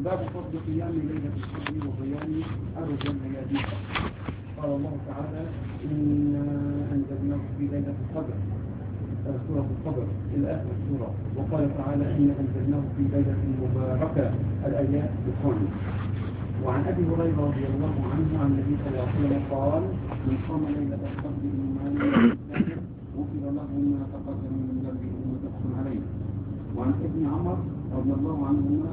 باب فضل قيام ليلة القدر وبيان أرجى الليالي. قال الله تعالى: إنا أنزلناه في ليلة القدر، سورة القدر إلى آخر السورة. وقال تعالى: إنا أنزلناه في ليلة مباركة، الآيات بقوله. وعن أبي هريرة رضي الله عنه عن النبي صلى الله عليه وسلم قال: من قام ليلة القدر إيمانا واحتسابا غفر له ما تقدم من ذنبه متفق عليه. وعن ابن عمر رضي الله عنهما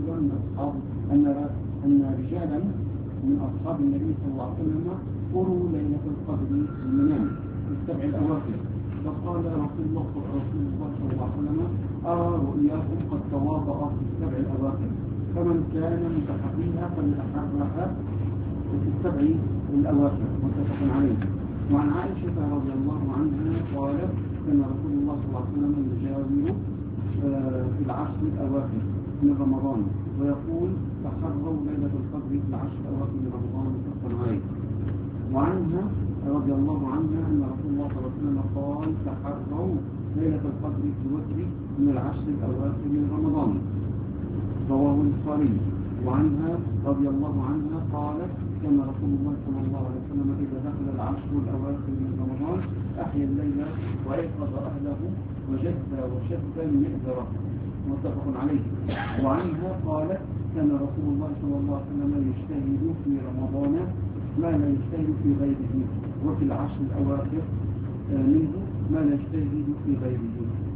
أن رجالا من أصحاب النبي صلى الله عليه وسلم قروا ليلة القدر في المنام في السبع الأواخر، فقال رسول الله صلى الله عليه وسلم: أرى رؤياكم قد تواطأ في السبع الأواخر، فمن كان متحريها فليتحرها في السبع الأواخر، متفق عليه. وعن عائشة رضي الله عنها قالت: كان رسول الله صلى الله عليه وسلم يجاور في العشر الأواخر من رمضان ويقول: تحروا ليلة القدر في العشر الأواخر من رمضان، متفق عليه. وعنها رضي الله عنها أن رسول الله صلى الله عليه وسلم قال: تحروا ليلة القدر في الوتر من العشر الأواخر من رمضان، رواه البخاري. وعنها رضي الله عنها قالت: كان رسول الله صلى الله عليه وسلم إذا دخل العشر الأواخر من رمضان أحيا الليل وأيقظ أهله وجد وشد مئذرة، متفق عليه. وعنها قالت: كان رسول الله صلى الله عليه وسلم يجتهد في رمضان ما لا يجتهد في غيره، وفي العشر الأواخر منه ما لا يجتهد في غيره.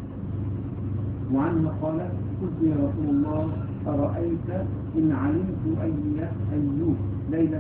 وعنها قالت: قلت يا رسول الله أرأيت إن علمت أي ليلة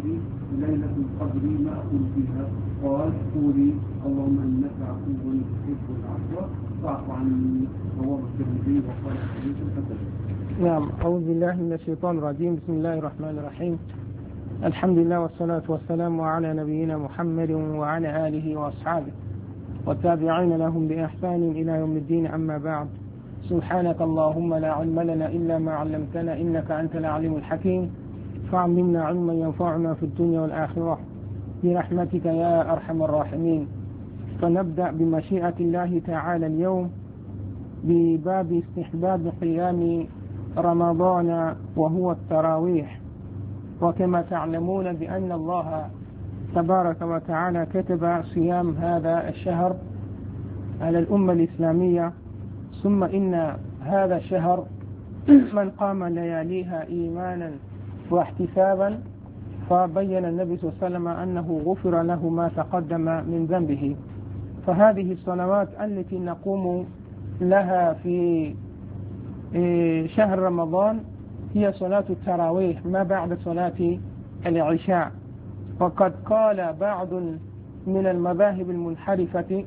القدر ما أقول فيها؟ قال: قولي اللهم إنك عفو تحب العفو فاعف عني، رواه الترمذي وقال حديث حسن. نعم، أعوذ بالله من الشيطان الرجيم. بسم الله الرحمن الرحيم. الحمد لله والصلاة والسلام على نبينا محمد وعلى آله وأصحابه والتابعين لهم بإحسان إلى يوم الدين، أما بعد. سبحانك اللهم لا علم لنا إلا ما علمتنا إنك أنت العليم الحكيم، فعلمنا علما ينفعنا في الدنيا والآخرة برحمتك يا أرحم الراحمين. فنبدأ بمشيئة الله تعالى اليوم بباب استحباب قيام رمضان وهو التراويح. وكما تعلمون بأن الله تبارك وتعالى كتب صيام هذا الشهر على الأمة الإسلامية، ثم إن هذا الشهر من قام لياليها إيمانا واحتسابا فبين النبي صلى الله عليه وسلم أنه غفر له ما تقدم من ذنبه. فهذه الصلوات التي نقوم لها في شهر رمضان هي صلاة التراويح ما بعد صلاة العشاء. وقد قال بعض من المذاهب المنحرفة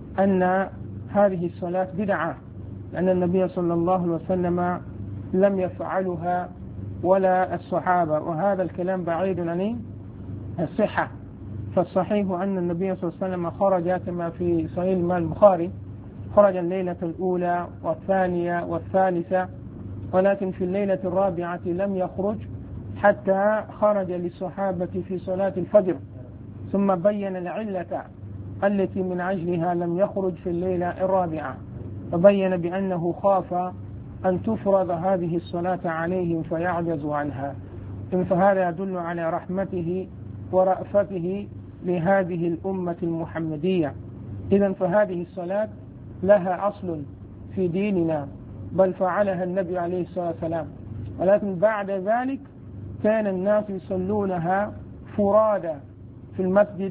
أن هذه الصلاة بدعة، لأن النبي صلى الله عليه وسلم لم يفعلها ولا الصحابة، وهذا الكلام بعيد عن الصحة. فالصحيح أن النبي صلى الله عليه وسلم خرج كما في صحيح البخاري، خرج الليلة الأولى والثانية والثالثة، ولكن في الليلة الرابعة لم يخرج حتى خرج للصحابة في صلاة الفجر، ثم بين العلة التي من أجلها لم يخرج في الليلة الرابعة، فبين بأنه خاف أن تفرض هذه الصلاة عليهم فيعجز عنها. فهذا يدل على رحمته ورأفته لهذه الأمة المحمدية. إذن فهذه الصلاة لها أصل في ديننا، بل فعلها النبي عليه الصلاة والسلام، ولكن بعد ذلك كان الناس يصلونها فرادى في المسجد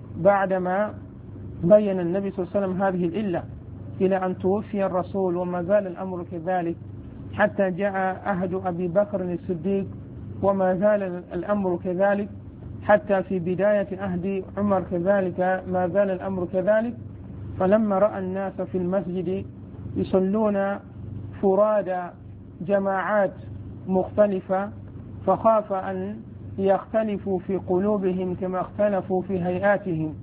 بعدما بين النبي صلى الله عليه وسلم هذه العلة، إلى أن توفي الرسول وما زال الأمر كذلك حتى جاء عهد أبي بكر الصديق، وما زال الأمر كذلك حتى في بداية عهد عمر كذلك ما زال الأمر كذلك. فلما رأى الناس في المسجد يصلون فرادى جماعات مختلفة فخاف أن يختلفوا في قلوبهم كما اختلفوا في هيئاتهم،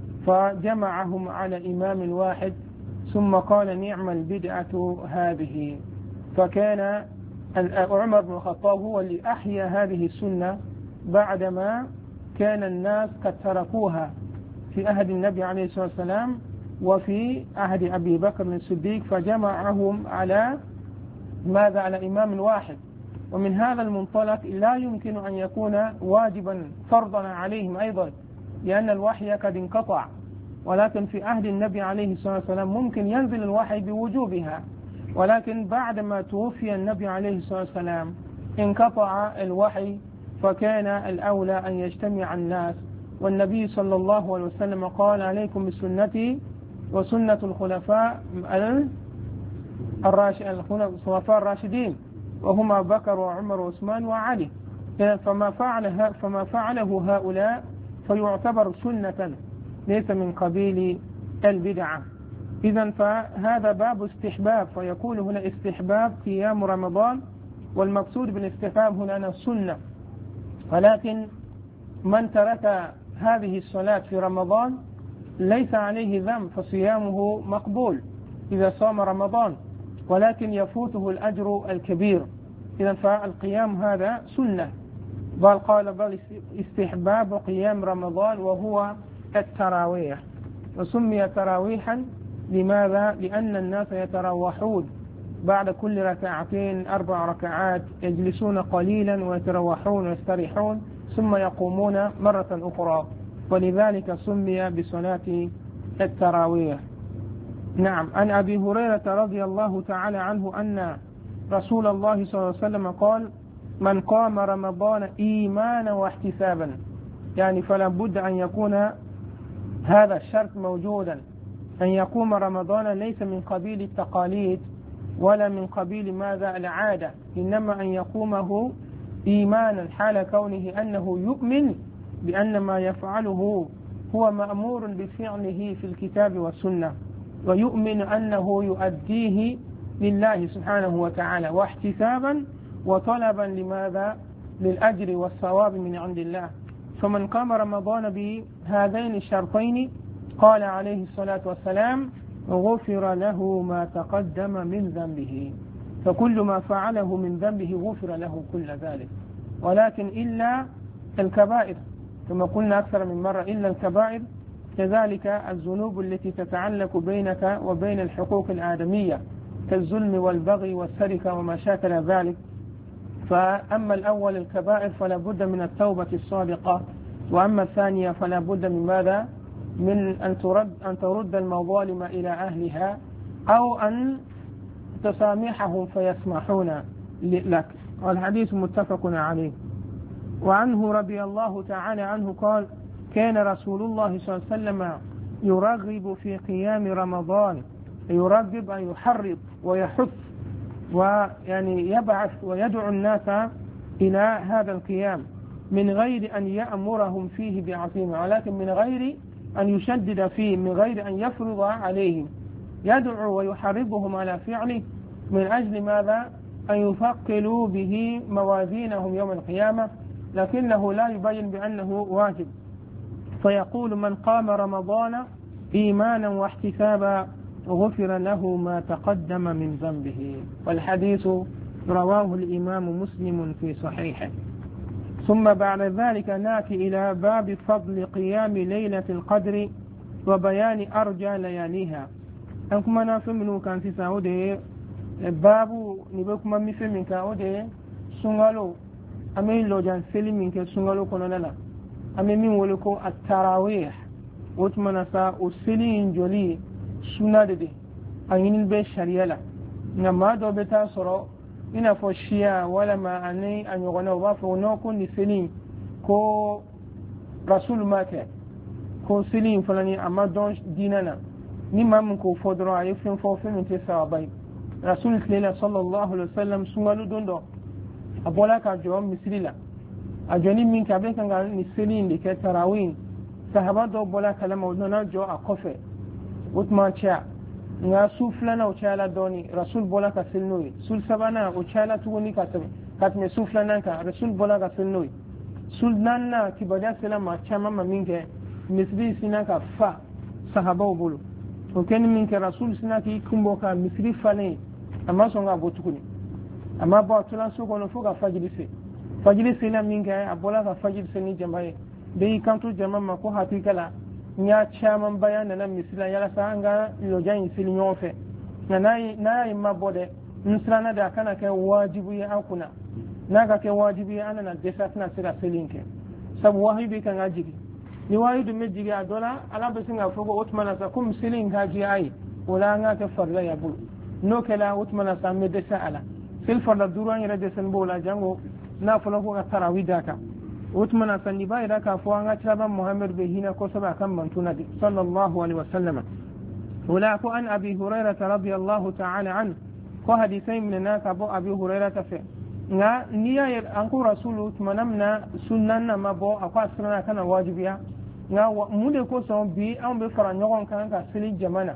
فجمعهم على إمام واحد، ثم قال: نعم البدعة هذه. فكان عمر بن الخطاب هو اللي أحيا هذه السنة بعدما كان الناس قد تركوها في عهد النبي عليه الصلاة والسلام وفي عهد أبي بكر الصديق، فجمعهم على ماذا؟ على إمام واحد. ومن هذا المنطلق لا يمكن أن يكون واجبا فرضا عليهم أيضا، لأن الوحي قد انقطع. ولكن في عهد النبي عليه الصلاة والسلام ممكن ينزل الوحي بوجوبها، ولكن بعدما توفي النبي عليه الصلاة والسلام انقطع الوحي، فكان الأولى أن يجتمع الناس. والنبي صلى الله عليه وسلم قال: عليكم بسنتي وسنة الخلفاء الراشدين، وهما بكر وعمر وعثمان وعلي. فما فعله هؤلاء فيعتبر سنة ليس من قبيل البدعة. إذن فهذا باب استحباب، فيقول هنا استحباب قيام رمضان، والمقصود بالاستحباب هنا السنة. ولكن من ترك هذه الصلاة في رمضان ليس عليه ذنب، فصيامه مقبول إذا صام رمضان، ولكن يفوته الأجر الكبير. إذن فالقيام هذا سنة، بل استحباب قيام رمضان، وهو التراويح. وسمي تراويحا لماذا؟ لأن الناس يتراوحون بعد كل ركعتين 4 ركعات، يجلسون قليلا ويتروحون ويستريحون ثم يقومون مرة أخرى، ولذلك سمي بصلاة التراويح. نعم. عن أبي هريرة رضي الله تعالى عنه أن رسول الله صلى الله عليه وسلم قال: من قام رمضان إيمانا واحتسابا، يعني فلا بد أن يكون هذا الشرط موجودا، أن يقوم رمضان ليس من قبيل التقاليد ولا من قبيل ماذا العادة، إنما أن يقومه إيمانا حال كونه أنه يؤمن بأن ما يفعله هو مأمور بفعله في الكتاب والسنة، ويؤمن أنه يؤديه لله سبحانه وتعالى، واحتسابا وطلبا لماذا؟ للأجر والثواب من عند الله. فمن قام رمضان بهذين الشرطين قال عليه الصلاة والسلام: غفر له ما تقدم من ذنبه، فكل ما فعله من ذنبه غفر له كل ذلك، ولكن إلا الكبائر، كما قلنا أكثر من مرة، إلا الكبائر، كذلك الذنوب التي تتعلق بينك وبين الحقوق الآدمية كالظلم والبغي والسرقة وما شاكل ذلك. فأما الأول الكبائر فلا بد من التوبة الصادقة، وأما الثانية فلا بد من ماذا؟ من أن ترد المظالم إلى أهلها، أو أن تسامحهم فيسمحون لك. والحديث متفق عليه. وعنه رضي الله تعالى عنه قال: كان رسول الله صلى الله عليه وسلم يرغب في قيام رمضان، يرغب أن يحرض ويحث ويعني يبعث ويدعو الناس إلى هذا القيام، من غير أن يأمرهم فيه بعظيمة، ولكن من غير أن يشدد فيه، من غير أن يفرض عليهم، يدعو ويحرضهم على فعله من أجل ماذا؟ أن يثقلوا به موازينهم يوم القيامة، لكنه لا يبين بأنه واجب. فيقول: من قام رمضان إيمانا واحتسابا غفر له ما تقدم من ذنبه. والحديث رواه الإمام مسلم في صحيحه. ثم بعد ذلك نأتي إلى باب فضل قيام ليلة القدر وبيان أرجى لياليها. أنكم أنا فمنو كان في سعودية باب نبكم من فمن كعودية سنغالو أمين لو جان سلم منك سنغالو كنانا أمين من ولكو التراويح وتمنسا وسلين جولي سنادي أين بالشريعة نما دو بتا سرو ina fo shia wala ma ani anyogona wa fo no ko ni sini ko rasul make ko sini fulani amma don dinana ni mam ko fodro ay fin fo fin te sabai rasul sallallahu alaihi wasallam sungalu dondo abola ka jom misrila ajoni min ka be kan ni sini ndi ke tarawin sahaba do bola kalama wona jo akofe utman cha nga suflana uchala doni rasul bola ka silnui sul sabana uchala tuguni katme suflana ka rasul bola ka silnui sulnana kibada selama chama minke misri sinaka fa sahaba bulu o ken minke rasul sinaki kumbo ka misri fane amma songa botukuni amma ba tulan su kono fuka fajiri se na minke abola ka fajiri se ni jamae be kantu jama ko hatikala nya chaman bayana na misila yala sanga yo jayin sil nyofe na nayi mabode nsrana da kana kai wajibu ya akuna naga ke wajibi ana na desa tana sira selinke sabu wahibi kan ajigi ni wahidu mejigi adola ala besinga fogo utmana sa kum selin haji ai wala nga ke farla ya bul no kala utmana sa me desa ala sil farla duran ira desen bola jango na fulan ko tarawida ka utmana sa ni bai da ka fo nga taba muhammad be hina ko saba kan mantuna sallallahu alaihi wasallam wala ko an abi hurairah radiyallahu ta'ala an ko hadisai min na ka bo abi hurairah ta fe nga niya an ko rasulu manamna sunnan na mabo akwa sunna kana wajibiya nga mu de ko son bi an be fara nyogon kan ka sili jamana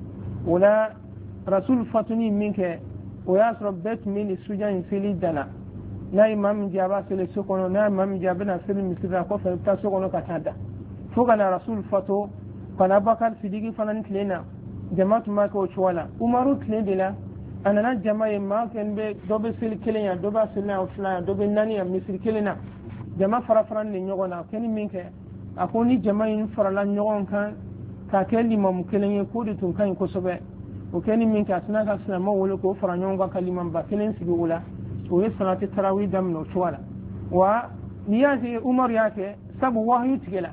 wala rasul fatuni minke o ya bet min sujan sili dana na imam jaba sili sokono na imam jaba na sili misira ko fa ta sokono ka tada fuka na rasul fato kana bakar sidigi fanan klena jama'atu ma ko chwala umaru klendela anana jama'a ma kan be dobe sil kilenya doba silna ofla dobe nani ya misir kilena jama'a farafran ni nyogona keni minke akoni jama'a in farala nyogon kan ka kelli mam kilenye ko de tun kan ko sobe o keni minke asna ka sna ma wolo ko fara nyonga kaliman ba kilen sigi wala o yi salati tarawih dam no chwala wa niyati umar yake sabu wahyu tigela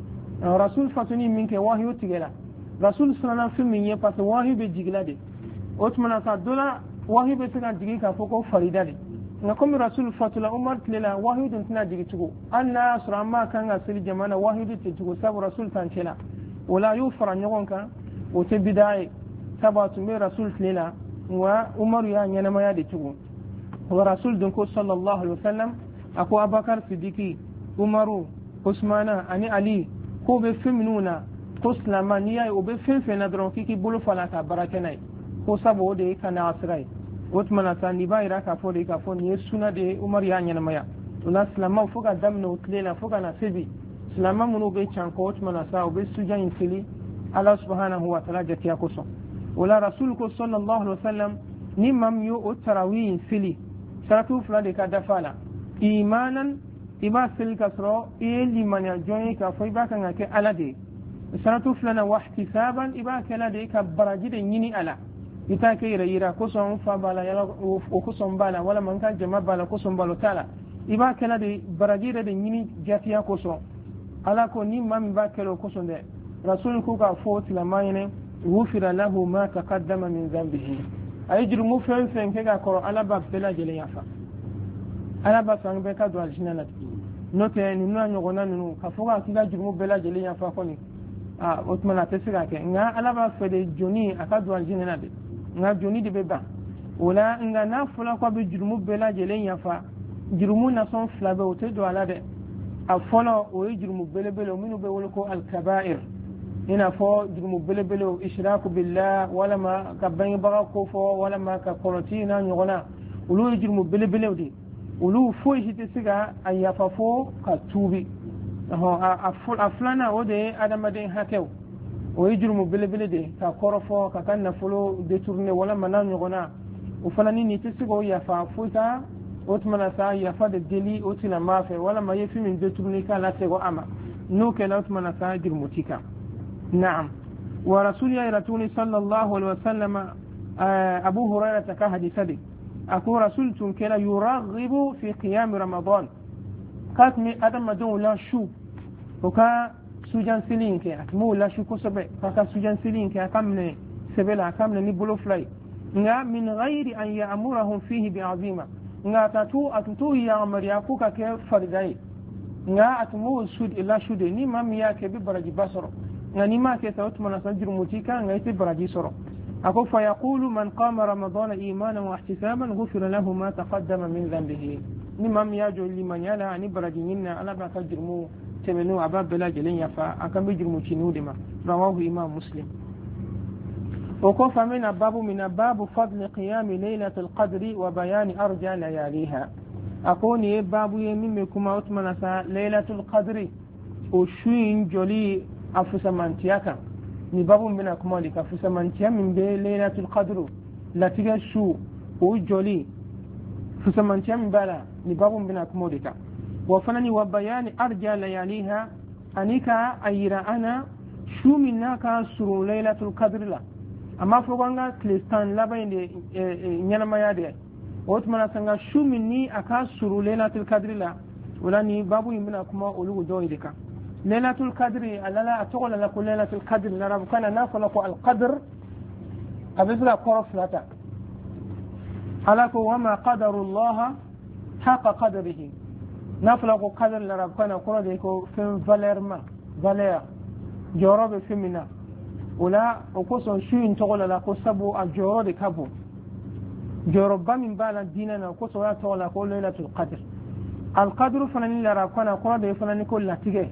rasul fatuni minke wahyu tigela rasul sallallahu alaihi wasallam ye pas wahyu be jiglade otmana sa dola wahyu be tana digi ka foko faridade na comme rasul fatula umar tlela wahyu dun tana digi tugo anna surama kan asiri jamana wahyu de tugo sabu rasul tan tlela wala yufra nyogon kan o te bidai sabatu me rasul tlela wa umar ya nyana ma ya de tugo wa rasul dun ko sallallahu alaihi wasallam ako abakar sidiki umaru usmana ani ali ko be feminuna ko islamaniya o be fenfena dron kiki bulu fala ka barakenai ko saboda ya kana asirai wata mana sani ba ira ka fode ka fone ya suna da umar ya nyana maya tuna islaman fuka damna utlela fuka na sebi islaman munu bai canko wata mana sa obai su jan fili Allah subhanahu wa ta'ala jatiya kusa wala rasul ko sallallahu alaihi wasallam ni mam yo o tarawih fili saratu fula da ka dafala imanan iba fil kasro ili man ya joyi ka foi ba kan ke alade saratu fula na wahtisaban iba kala da ka baraji da yini ala ita ke yira ko son fa bala yala o ko son bala wala man kan jama bala ko son balo tala iba kala de barajira de nyini jatiya ko son ala ko ni mam ba kelo ko son de rasul ko ka fo tilamayne wufira lahu ma taqaddama min dhanbihi ayjru mufen fen ke ga ko ala ba bela jele yafa ala ba sang be ka do aljina na note ni na nyogona nu ka fo ga kiga juru bela jele yafa ko ni otmana tesira ke nga ala ba fede joni aka do aljina na de nga joni de beba wala nga na fula ko be jurumu bela jelen yafa jurumu na son flabe o te do ala de a folo o jurumu bele bele minu be wol ko al kaba'ir ina fo jurumu bele bele o ishraku billah wala ma ka ban ba ko fo wala ma ka koroti na nyogona ulu jurumu bele bele de ulu fo hite siga ayafa fo ka tubi a fulana o de adama den hatew o yijurmu bele de ka korofo ka kan na fulo détourner wala manan nyogona o fanani ni tisigo ya fa futa otmana sa ya fa de deli otina mafe wala ma yefi min détourner ka la tego ama no ke la otmana sa jirmutika na'am wa rasulillahi ratuni sallallahu alaihi wasallam abu hurairah ka hadithadi aku rasul tun kala yuraghibu fi qiyam ramadan katmi adam don la shu oka sujan silinke atmu la shu ko sobe ka sujan silinke akamne sebela akamne ni bulu fly nga min ghairi an ya'murahum fihi bi'azima nga atutu ya amriya ku ka ke faridai nga atmu sud ila shude ni mam ya ke bi baraji basoro nga ni ma ke tawt mana sanjur mutika nga ite baraji soro ako fa yaqulu man qama ramadana imanan wa ihtisaban ghufira lahu ma taqaddama min dhanbihi ni mam ya jo liman yala ani baraji minna ala ba ka jirmu temenu ababela jelen yafa akan bi jirmu chinudima rawahu imam muslim وكف من باب فضل قيام ليلة القدر وبيان أرجى لياليها أقول باب يمينكم أتمنى ليلة القدر وشوين جولي أفسمانتياكا نباب من أكمالك أفسمانتيا من ليلة القدر لا تجشو وجولي فسمانتيا من بالا نباب من أكمالك وفنني وبيان أرجى لياليها أنيكا أيرا أنا شو منك سرو ليلة القدر لا amma foganga kristan laban de nyana maya de otmana sanga shumini aka suru lailatul qadri la wala ni babu yimna kuma ulugu doidika lailatul qadri alala atola la lailatul qadri la rab kana nafala ko al qadr abisla koroflata alako wama qadarullah haqa qadrihi nafala ko qadr la rab kana ko de ko fin valeur jorobe femina wala ko so shuin tola la ko sabu a joro de kabo joroba min bala dinana ko so ya tola ko lailatul qadr al qadru fanani la rab kana ko de fanani ko latige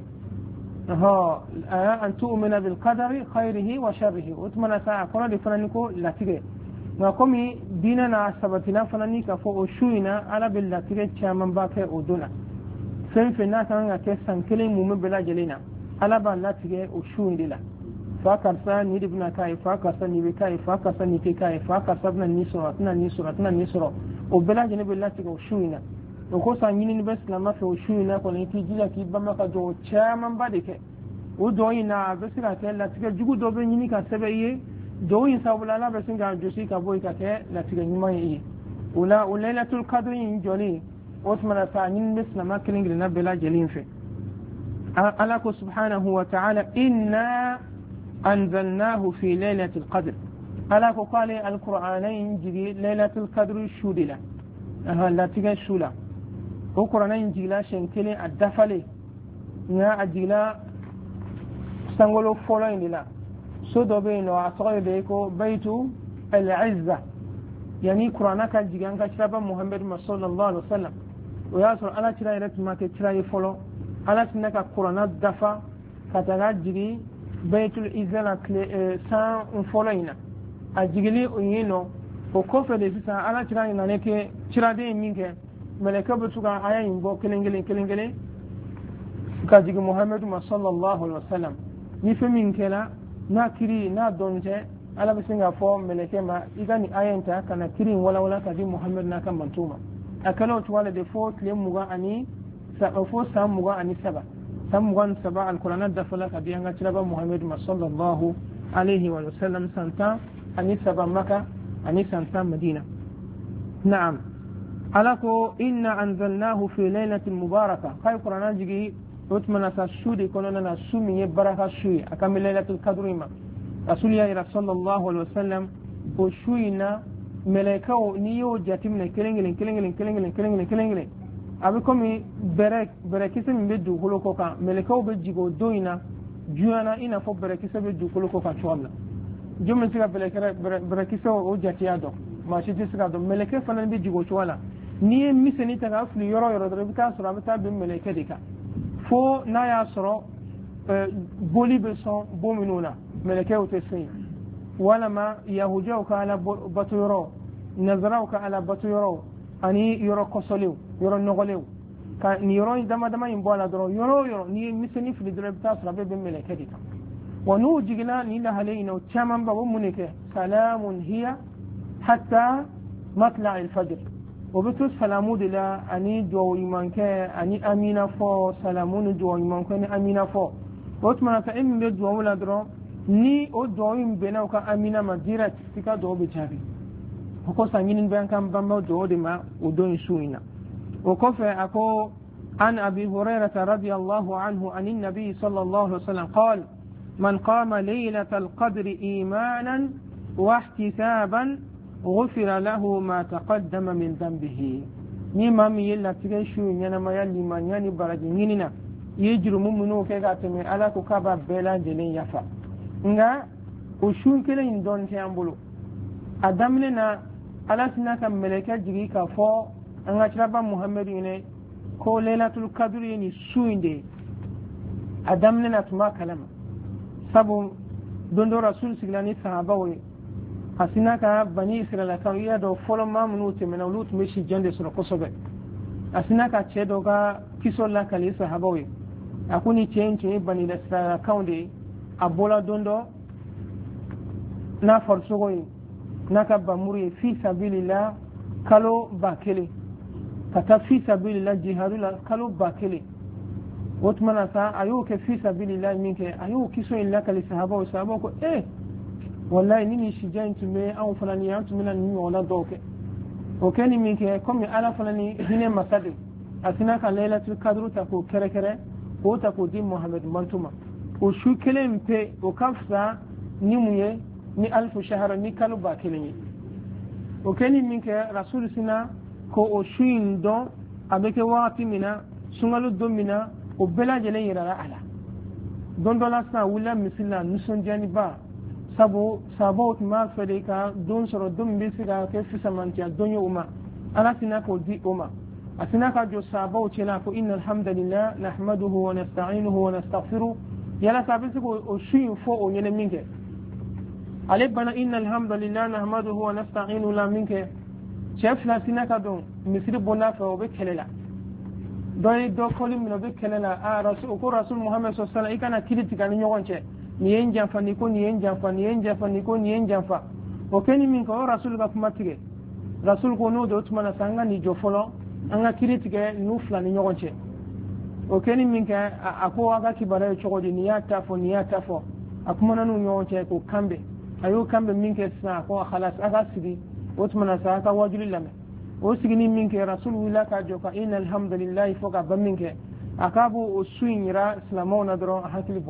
أن تؤمن بالقدر خيره وشره وتمنى ساعة قرآن فنانيكو لاتيجي نقومي ديننا سبتنا فنانيكا فوق شوينا على باللاتيجي تشامن باكي ودونا فين في الناس أنا كيسان كلين مؤمن بلا جلينا على باللاتيجي وشوين ديلا فاكرسا نيدبنا كاي فاكرسا نيبكاي فاكرسا نيكاي فاكرسا بنا نيسورة وبلا جنب اللاتيجي وشوينا okosa nyini bes na mafi ushuna kwa nitijila kibama ka do chairman badike udo ina besira ke la tige jugu do be nyini ka sebe ye do yin sabula la besinga josi ka boy ka ke la tige nyima ye ula lailatul qadr in joli osmana sa nyini bes na makilingi na bela jelin fe ala ko subhanahu wa ta'ala inna anzalnahu fi lailatul qadr ala ko qala alqur'anain jigi lailatul qadr shudila la tige shula ko qur'ana injila shenkele adafale nya ajila sangolo folo indila so dobe no asore de ko baitu al-izza yani qur'ana ka jiganga chiraba muhammad sallallahu alaihi wasallam o ya so ala chira ila tuma ke chira folo ala tinaka qur'ana dafa kataga jigi baitul izza la san folo ina ajigili uyino ko kofe de sisa ala chira ina ne ke chira de minke malaka butuga ayayin bo kelengele ka jigi muhammadu sallallahu alaihi wasallam ni femin kela na kiri na donje ala bisinga fo malaka ma igani ayanta kana kiri wala ka di muhammad na kan mantuma akalo to wala de fo tle muga ani sa fo sam muga ani saba sam muga saba alquran da fala ka di anga tilaba muhammad sallallahu alaihi wasallam santa ani saba maka ani santa madina na'am alako inna anzalnahu fi lailatin mubarakah kay qur'an jigi utmana sa shudi konona na sumi baraka shui akam lailatul qadrima rasuliya sallallahu alaihi wasallam ko shuina malaikao niyo jatimna kelengelen abi komi berekise mbe du holoko kan malaikao be jigo doina juana ina fo berekise be du holoko kan chwamla jumla tiga berekise o jatiya do ma shi tisga do malaike fanan be jigo chwala ni miseni taga flu yoro do bita sura bita be malaike dika fo na ya soro boli be son bominuna malaike o tesay wala ma yahujauka ala baturo nazarauka ala baturo ani yoro kosoliw yoro nogolew ka ni yoro dama imbola doro yoro ni miseni flu do bita sura be malaike dika wanu jigila ni la halina o chaman babu munike salamun hiya hatta matla al-fajr وبتوس سلامو دلا اني جو يمانك اني امينا فو سلامون جو يمانك اني امينا فو وتمنا فإن بدو ولا درو ني او دوين بينو كا امينا مديره تيكا دو بيجاري وكو سانين بان كان بامو دو ديما ودون سوينا وكوف اكو عن ابي هريره رضي الله عنه عن النبي صلى الله عليه وسلم قال من قام ليله القدر ايمانا واحتسابا غفر له ما تقدم من ذنبه ni mami yella tige shu nyana mayali manyani baraji nyinina yejuru mumunu ke gateme ala ko kaba bela jene yafa nga ushun kele indon te ambulo adamne na ala sinaka meleka jigi ka fo anga chiraba muhammadu ne ko lailatul qadr ni suinde adamne na tuma kalama sabu dondo rasul siglani sahaba we asinaka bani israila kan iya do folo mamnu te mena lut meshi jande sura kosobe asinaka chedo ga kisolla kali sahabawi akuni chenche bani israila kaunde abola dondo na forsogoy naka bamuri fi sabilillah kalo bakele kata fi sabilillah jihadula kalo bakele wotmana sa ayo ke fi sabilillah minke ayo kiso illa kali sahabawi ko wallahi nini shijantu me an fulani yantu minan ni wala doke o keni min ke comme ala fulani hine masadi asina ka lailatul qadr ta ko kere kere ko ta ko di muhammad mantuma o shu kelen pe o kafsa ni muye ni alfu shahara ni kalu ba kelen o keni min ke rasul sina ko o shuin don abeke waqti mina sungalu domina o bela jele yira ala don dola sa wula misila nusun jani ba sabo ma fede ka don soro dum be siga ke fisamanti adonyo uma ala sina ko di uma asina ka jo sabo chela ko innal hamdalillah nahmaduhu wa nasta'inuhu wa nastaghfiruh yala sabisi ko o shuin fo o nyene minke ale bana innal hamdalillah nahmaduhu wa nasta'inuhu la minke chef la sina ka don misiri bona fa o be kelela do kolim no be kelela a rasul muhammad sallallahu alaihi wasallam ikana kiliti kan nyogonche ni yen jamfa ni ko ni yen jamfa ni yen jamfa ni ko ni yen jamfa o keni min ko rasul ga kuma tige rasul ko no do tuma na sanga ni jofolo anga kiliti ke nu fla ni nyogonche o keni min ka ako aga kibare chogodi ni ya tafo akuma nanu nyogonche ko kambe ayo kambe min ke sa ko khalas aga sigi o tuma na sa ka wajuli lame o sigini min ke rasulullah ka joka innal hamdalillah foka baminke akabu o suinira islamona dro hakili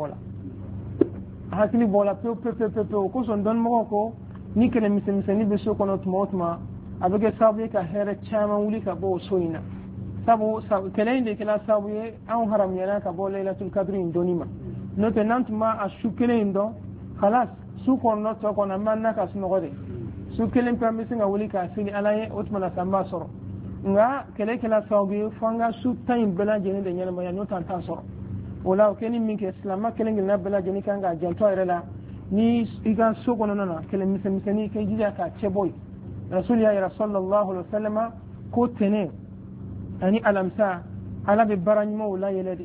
bola pe ko son don mo ko ni kele miseni be so kono tuma abege sabu ka here chama wuli ka bo soina sabu kele inde kala sabu ye an haram yana ka bo lailatul qadr indonima no te nantuma ashukele indo khalas su kono to kono manna ka sunogode su kelen permission ga wuli ka sini alaye otmana samba soro nga kele sabu fanga su time bela jeni de nyala maya notan tan soro wala keni min ke islam kelen gina bela jeni kanga janto irela ni iga so kono nana kele miseni ke jija ka cheboy rasul ya sallallahu alaihi wasallam ko tene ani alamsa ala be baranyimo wala yeledi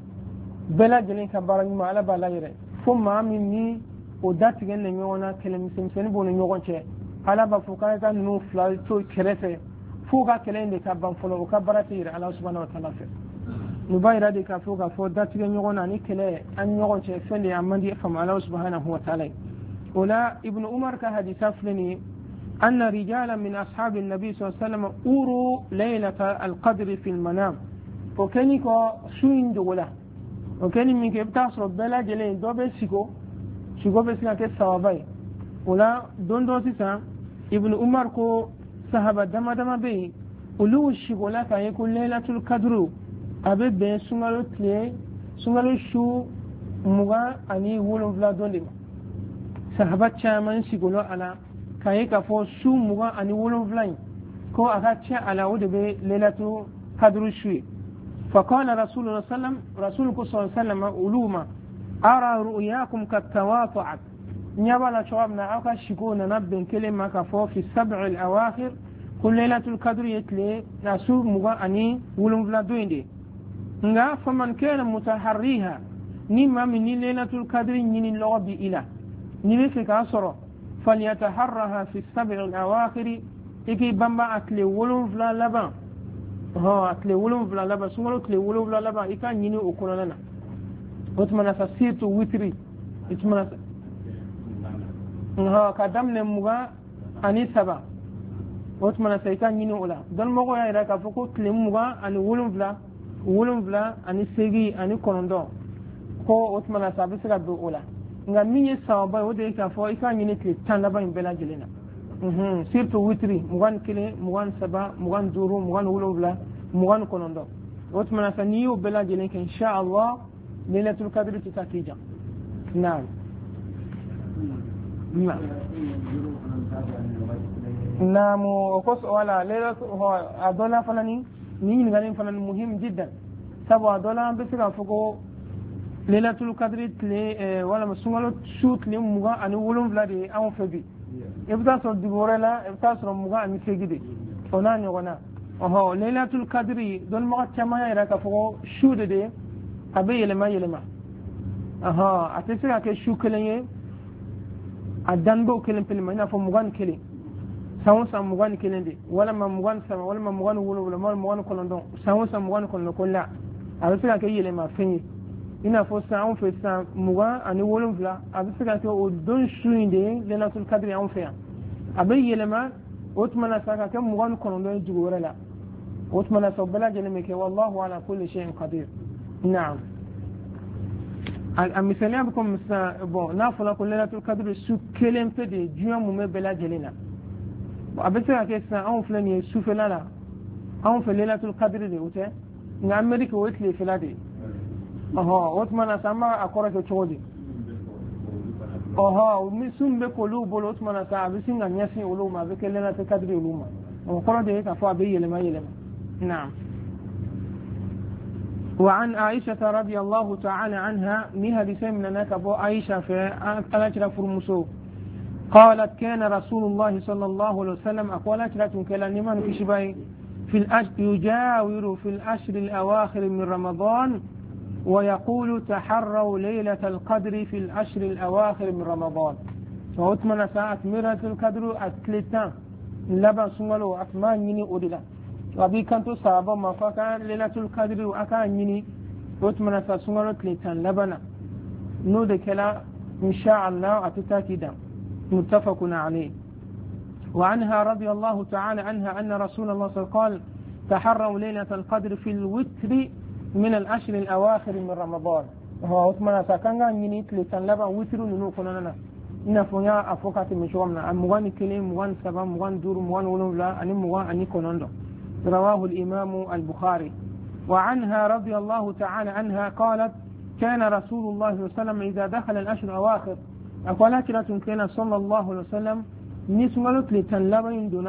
bela jeni ka baranyimo ala bala yere fo ma min ni o datigen ne nyona kele miseni bono nyogonche ala ba fuka ka nu fla to kerete fuka kelende ka ban folo ka barati ira Allah subhanahu wa ta'ala fe nu bayra de ka fuka fo dati ga nyogona ni kele an nyogon che fende amandi fam Allah subhanahu wa ta'ala wala ibn umar ka haditha flani anna rijalan min ashabi an-nabi sallallahu alaihi wasallam uru laylata al-qadr fi al-manam o keni ko suin do wala o keni min ke tasro bela jele do be siko be sina ke sawabai wala dondo sisa ibn umar ko sahaba dama be ulu shigola ka yeko lailatul qadr abe be sungalo shu muga ani wolon vla donde sahaba chaman shigolo ala kai ka fo shu muga ani wolon vla ko aka cha ala wode be lailatul qadr shu fa qala rasulullah sallallahu alaihi wasallam uluma ara ru'yakum katawatu'at نيابالا شوابنا أوكا شكونا نبين كلمة كفو في السبع الأواخر كل ليلة القدر يتلي ناسو مغا أني ولم فلا دوين nga faman kana mutaharriha nima min lailatul qadri nyini lobi ila ni be ka soro falyataharraha fi as-sab'i al-awakhir iki bamba akle wolum fla laba akle wolum fla laba sungolo akle wolum fla laba ika nyini okunana otmana sasitu witri itmana kadam ne muga ani saba otmana sayka nyini ola don mogo ya ira ka foko kle muga ani wolum vla ani segi ani konondo ko otmana sabi sira do ola nga minye sawaba o de ka fo ika nyini kle tanda ba imbela jelena surtout witri mugan kile mugan saba mugan duru mugan wolum vla mugan konondo otmana sa niyo bela jelena insha Allah lailatul qadr titatija naam نامو وقص ولا ليلة أدولا فلاني نين غالين فلان مهم جدا سبوا أدولا بسرعة فوقو ليلة القدر تلي ولا مسونغلو شوت لي مغا أني ولون فلادي أو فبي إبدا صار دبورلا إبدا صار مغا أني سيجدي فنان يغنا أهو ليلة القدر دون مغا تما يراك فوقو شوت دي أبي يلما أها أتسرع كشو كليه adando kelen pelma ina fo mugan kelen sawsa mugan kelen de wala ma mugan sama wala ma mugan wolo wala ma mugan kolondon sawsa mugan kolon kolla abisira ke yele ma fenyi ina fo sa on fe sa mugan ani wolo vla abisira ke o don shuinde lenatul kadri on fe abe yele ma وتمنى ساكا كم مغان كونون دون جغورة لا وتمنى سوبلا جلمك والله على كل شيء قدير. نعم. المثالية بكم مثلا بون نافلا كل ليلة القدر سو كلم فدي جوا مبلا جلنا وأبسها كيسنا أون فلان يسوف لا أون في ليلة القدر دي وته نعمرك ويتلي في لادي وتمنى سما أقرأ تشودي ومسون بكلو بلوت منا سا بسين نياسي علوم بكلنا تكدري علوم وقرأ ده كفوا بيه لما يلم. نعم. وعن عائشة رضي الله تعالى عنها مها بسمنا نكبو عائشة في أكلت فرمسو قالت كان رسول الله صلى الله عليه وسلم أقولت لا تنكلا نمان كشباي في الأشهر يجاور في الأشهر الأواخر من رمضان ويقول تحروا ليلة القدر في الأشهر الأواخر من رمضان. فأتمنى ساعة ميرة القدر أتلتان لبا سنغلو أتمان يني أدلا وابي كانتو صحابة ما فكان ليلة القدر وأكان يني أتمنى ساعة سنغلو تلتان لبنا نودكلا إن شاء الله أتتاكدا متفق عليه. وعنها رضي الله تعالى عنها أن رسول الله صلى الله عليه وسلم قال تحروا ليلة القدر في الوتر من الأشهر الأواخر من رمضان. هو أتمنى ساكنغا يني تلتان لبا وتر ننو كنانا نفونا أفوكات مشوامنا مغان كلم مغان سبا مغان دور مغان ولولا أني مغان أني كناندو. رواه الإمام البخاري. وعنها رضي الله تعالى عنها قالت كان رسول الله صلى الله عليه وسلم إذا دخل الأشهر الأواخر أقولت لكم كان صلى الله عليه وسلم نسملت لتنلبين دنا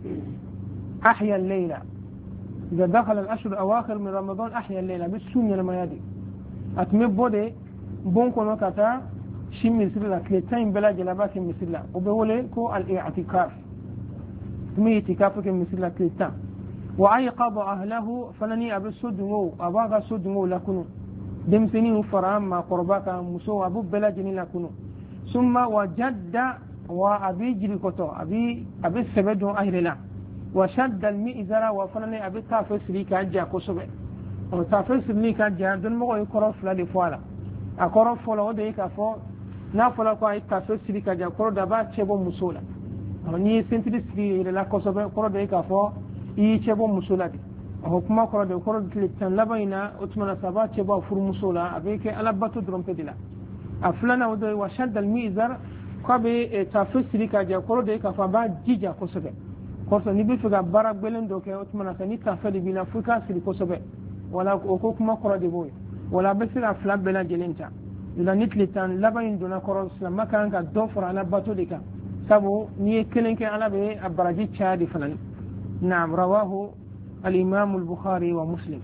أحيا الليلة. إذا دخل الأشهر الأواخر من رمضان أحيا الليلة بالسنة لما يدي أتمي بودي بونكو نكتا شم مسلا كلتين بلا جلبات مسلا وبقوله كو الاعتكاف تمي اعتكافك مسلا كلتين وأيقظ أهله فلني أبي سدنو أباغا سدنو لكنو دمسني فرام ما قرباك مسو أبو بلا جني لكنو ثم وجد وأبي جريكوتو أبي سبدو أهلنا وشد المئزر وفلني أبي تافس لي كأجا كسبه وتافس لي كأجا دون مغو يكرف لدي فوالا أكرف فولا ودي كفو نافولا كو أي تافس لي كأجا كرو دبا تشبو مسولا ni sentri sri la kosobe koro de kafo yi chebo musula di hukuma koro de koro de tan labaina utmana saba chebo fur musula abeke alabatu drompedila aflana wado wa shadda almizar qabe tafsiri ka ja koro de kafa ba jija kosobe korto ni bi fuga barak belen do ke utmana sani tafsiri bila fuka siri kosobe wala ko kuma koro de boy wala besira flab bela jelenta ila nitli tan labain dona koro islam makan ka dofra alabatu dika سبو نيكلن كان على به أبرجيت شادي فلان. نعم. رواه الإمام البخاري ومسلم.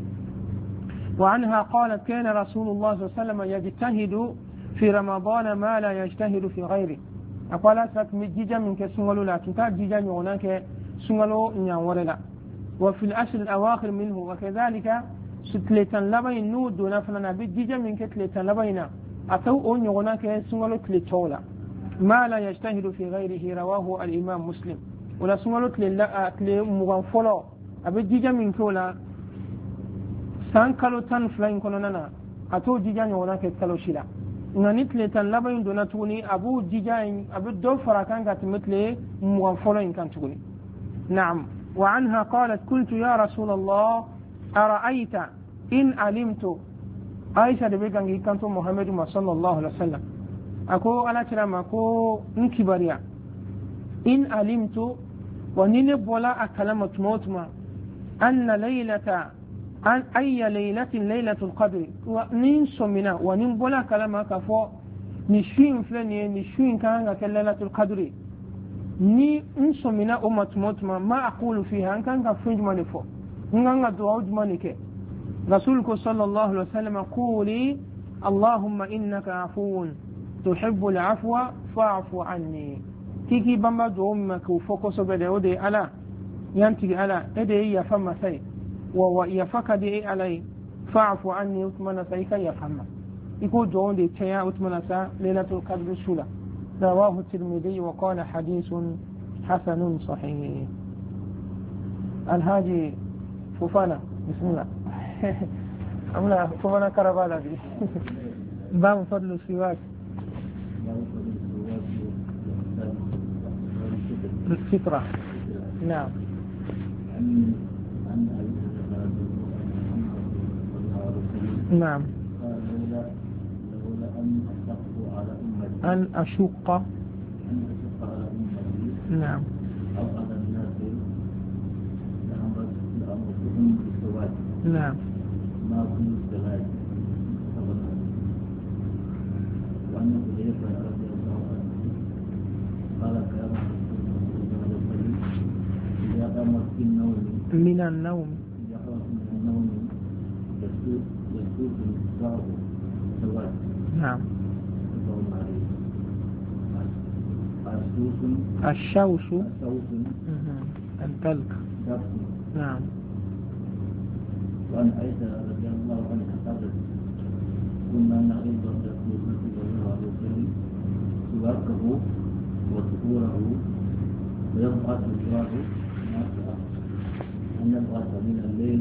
وعنها قالت كان رسول الله صلى الله عليه وسلم يجتهد في رمضان ما لا يجتهد في غيره. أقولت لك مجيجا منك سنغلو لكن تجيجا هناك سنغلو نعورلا. وفي الأشهر الأواخر منه وكذلك ستلتن لبين نود ونفلنا بجيجا منك تلتن لبينا أتو أن هناك سنغلو تلتولا ما لا يجتهد في غيره. رواه الإمام مسلم. ولا سمعت لمغفلة أبي جيجا من كولا سانكالو تان فلاين كوننا أتو جيجا هناك كالو شلا نانيت لتن لبين دونتوني أبو جيجا أبي الدوفرة كان كتمت لي مغفلة إن كان تقولي. نعم. وعنها قالت قلت يا رسول الله أرأيت إن علمت عائشة بيغان كانت محمد صلى الله عليه وسلم أكو على كلام أكو نكبريا إن علمت وننب ولا أكلمت موتما أن ليلة أن أي ليلة ليلة القدر وننسو منا وننب ولا كلامك فو نشوين فلاني نشوين كان ليلة القدر ni nso mina umatmotma ma aqulu fiha an kan ka funjmani fo nganga du'a jmanike rasulku sallallahu alaihi wasallam quli allahumma innaka afuwun tuhibbul afwa fa'fu anni tiki bamba do umma ko fokoso be de ode ala yanti ala ede ya fama sai wa ya fakadi alai fa'fu anni utmana sai kai ya fama iko do onde taya utmana sa lailatul qadr shula. رواه الترمذي وقال حديث حسن صحيح. الهاجي فوفانا بسم الله أمنا فوفانا كربالا دي بام فضل السواك الفطرة نعم. نعم. لولا أن أشق على أمتي أن أشق على أمتي نعم أو على الناس لأمرتهم بالسواد نعم ما كنت كذلك. وأن حذيفة رضي الله عنه قال كان إذا قامت في النوم من النوم يسوس الإسراء سواد. نعم. الشوش التلك. نعم. وعن عائشة رضي الله عنها قالت كنا نعرض الرسول صلى الله عليه وسلم سواكه وسحوره ويبعث سواه نافعا أن يبعث من الليل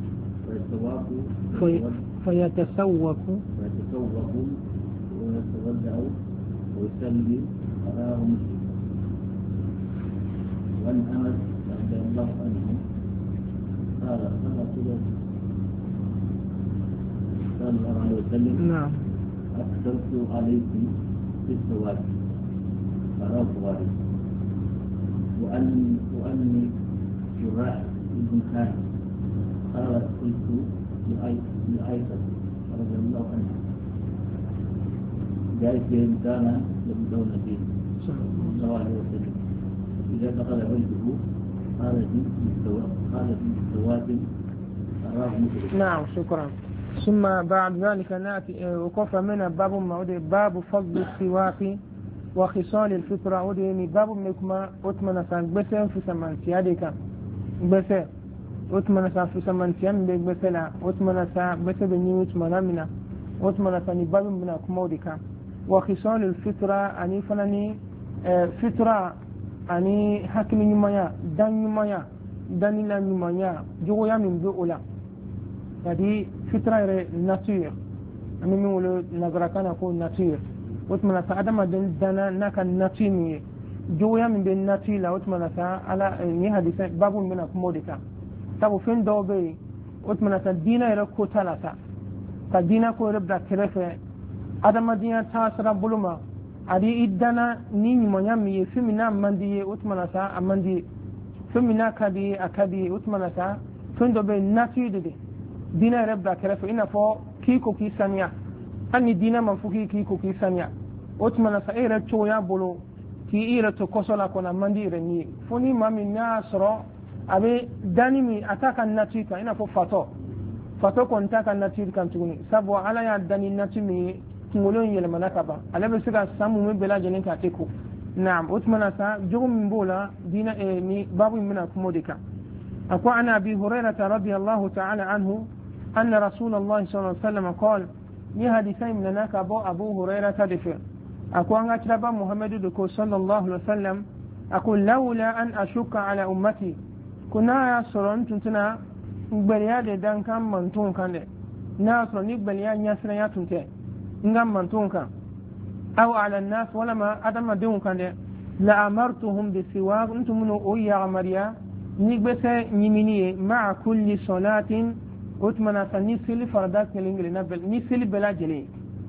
فيتسوق ويتودع ويسلم على مسلم. وعن أنس رضي الله عنه قال رسول صلى الله عليه وسلم نعم أكثرت عليكم في السواد أراه وارد. وأني جراح بن خالد قال قلت لعائشة رضي الله عنها جائزة كان يبدون به صلى الله عليه وسلم إذا دخل بيته قال بالسواد أراه مسلم. نعم شكرا. ثم بعد ذلك نأتي وقف من باب معود باب فضل السواك وخصال الفطرة ودي باب مكما أتمنى سان بسين في سمانتيا ديكا بسين أتمنى سان في سمانتيا مبيك بسلا أتمنى سان بسين بنيو أتمنى منا أتمنى سان باب منا كموديكا وخصال الفطرة أني فلاني فطرة أني حكم نمايا دان نمايا دان لا نمايا جويا من بؤلا هذه فطرة ناتير أمي مولو نغرقنا كون ناتير وتمنى سعدما دانا ناكا ناتيني جويا من بين ناتي لا وتمنى سا على نهدي باب من أكمودك تابو فين دوبي وتمنى سا دينا يركو تلاسا كدينا كو ربدا كرفة أدما دينا تاسرا بلوما أدي إدانا نيني منيامي فمنا مندي وتمنى سا أمندي فمنا كدي أكدي وتمنى سا فين دوبي ناتي دي دينا ربدا كرفة إنا فو كيكو كي سانيا أني دينا منفوكي كيكو كي سانيا وتمنى سا إيرا تشويا بلو ki ira to kosola kona mandire ni foni mami nasro abe dani mi ataka natika ina fo fato kon taka natika kan tuguni sabo ala ya dani natimi ngolon yele manaka ba ala be siga samu me bela jenen ka teko na'am utmana sa jugum mbola dina ni babu mina kumodika akwa ana abi hurairah radiyallahu ta'ala anhu anna rasulullah sallallahu alaihi wasallam qala ni hadithai minaka abu hurairah tadfir أكون أتلب محمد دكو صلى الله عليه وسلم أقول لولا أن أشك على أمتي كنا يسرون تنتنا نقبليا دان كان منتون كان ناصر نقبليا نيسر ياتنتي نقام منتون كان أو على الناس ولما أدم دون كان لأمرتهم بالسواق أنتم منو أويا عمريا نقبس نيميني مع كل صلاة أتمنى سنسل فردات نلنجل نبل نسل بلا جلي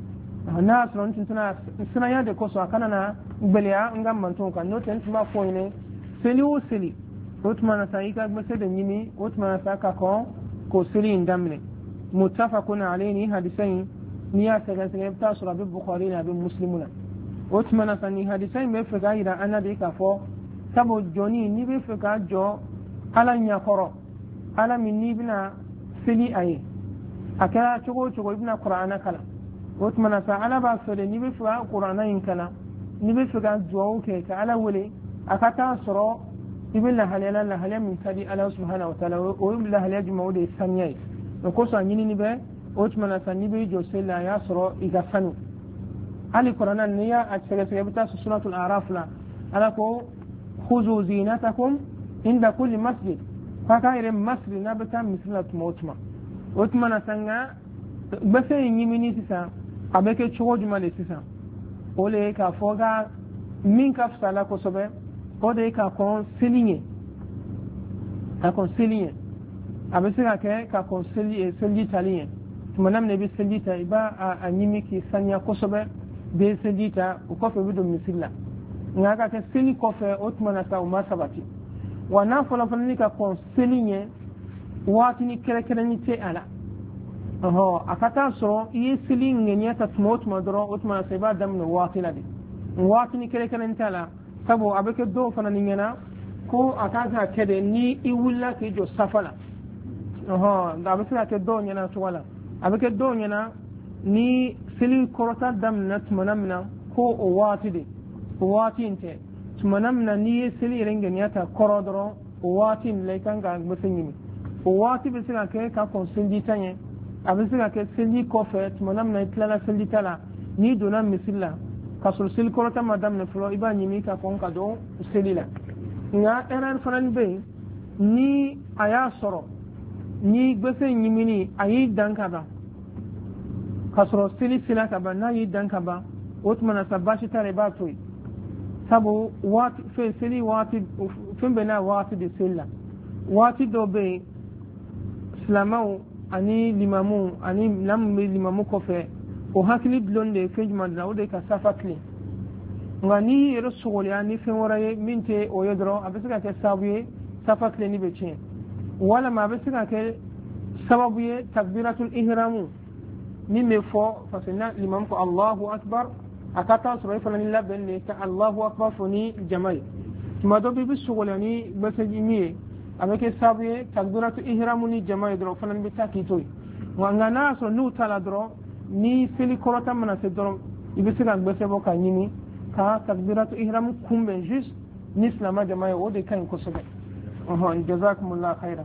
nasro ntuna sina ya de koso akana na gbeliya ngam manton kan no ten tuma foine seli o seli otuma na saika gbese de nyimi otuma na saka ko seli ndamne muttafaqun alayhi hadisain niya sagan ta sura bi bukhari na bi muslimuna otuma na sani hadisain me fega ira ana de ka fo sabo joni ni be fega jo ala nya koro ala minni bina seli ayi aka chogo ibna qur'ana kala وتمنى على باسل نبي في القرآن ينكلا نبي في الجوع كيك على ولي أكتا سرو يبين لها لها من كدي الله سبحانه وتعالى ويبين لها لجمع ودي الثانية نقص عني نبي وتمنى نبي جوسيل لا يسرو إجافني على القرآن النية أتسجل بتاع سورة الأعراف لا على كو خذوا زينتكم عند كل مسجد فكاير مسجد نبتا مثل موتما وتمنى سنة بس يميني تسا abeke chogo jumale sisa ole ka foga min ka fsala ko sobe ode ka kon silinye ka konsiliye abisira ke ka konsiliye selita liye tumanam ne bi selita iba a nyimi ki sanya kosobe be selita ukofe bido misilla ngaka ke seli kofe otmana sa uma sabati wana fola fola ka konsiliye wati ni kere kere ni te ala akata so yi sili ngenya ta smot madro otmana sa iba dam no wati ladi wati ni kere kere ni tala sabo abeke do fana ni ngena ko akata kede ni iwulla ke jo safala da abisira ke do nyana to wala abeke do nyana ni sili korota dam na tumanamna ko o wati de o wati inte tumanamna ni sili rengenya ta korodoro o wati le kanga gbesenyimi o wati bisira ke ka konsendi tanye abisira ke sili kofe tumanamna itlala sili tala ni dona misilla kasul sili korota madam na flo iba nyimi ka konka do sili la nga eran fanan be ni aya soro ni gbese nyimini ayi dankaba kasoro sili sila kaba na yi dankaba otmana sabashi tare ba toy sabu wati fe sili wati fimbe na wati de sila wati dobe islamau ani limamu ani lammi limamu kofe o hakili blonde fejman na ode ka safatli ngani yero sugoli ani fe woraye minte o yedro abisika ke sabuye safatli ni beche wala ma abisika ke sababuye takbiratul ihramu ni me fo fasina limam ko Allahu akbar akata sura fa lilla benne ka Allahu akbar foni jamai tuma do bi sugolani basaji mi amake sabuye takbiratul ihramu ni jamai dro fa nan bi takitoy wa ngana so nu tala dro ni fili korota mana se dro ibisika gbese boka nyini ka takbiratul ihram kumbe juste ni islama jamai o de kan ko sobe jazakumullahu khairan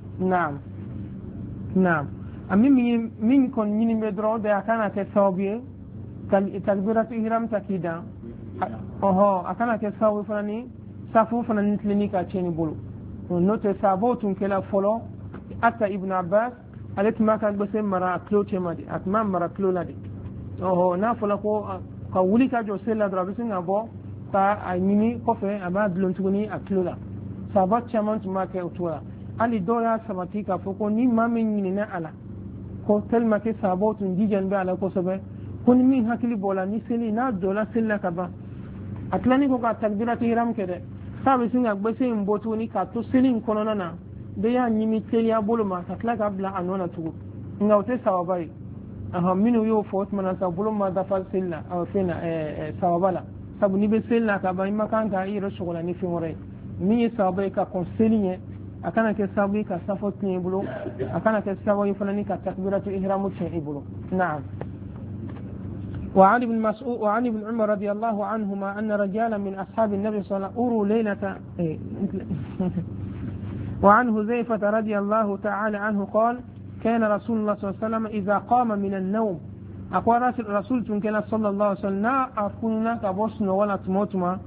na'am ami min kon nyini me dro de akana ke sabuye takbiratul ihram takida akana ke sawu fanani safu fanani klinika cheni bulu note sabotun kala folo atta ibn abbas alet maka gbese mara kloche madi atma mara kloladi na fola ko ka wuli ka jo sella dra bisinga bo ta anyini kofe aba dlontuguni aklola sabat chaman tuma ke utwa ali doya sabati ka foko ni mamin ni na ala ko telma ke sabotun dijan be ala ko sobe kun min hakili bola ni seli na dola sella ka ba atlani ko ka takbiratu ihram kede sabi singa gbese mbotu ni ka to selin kono na de ya nyimi telia boluma takla ka bla anona tugu ngawte sawabai minu yo fot mana sa buluma da fal sella aw fina sawabala sabu ni be sella ka ba makanta iro shogola ni fimore ni sawabai ka konselinye akana ke sabu ka safot ni bulo akana ke sabu fanani ka takbiratu ihramu chen bulo na'am وعن ابن مسعود وعن ابن عمر رضي الله عنهما أن رجالا من أصحاب النبي صلى الله عليه وسلم أروا ليلة وعن حذيفة رضي الله تعالى عنه قال كان رسول الله صلى الله عليه وسلم إذا قام من النوم أقوى رسول كان صلى الله عليه وسلم أكوننا كبصن ولا تموتما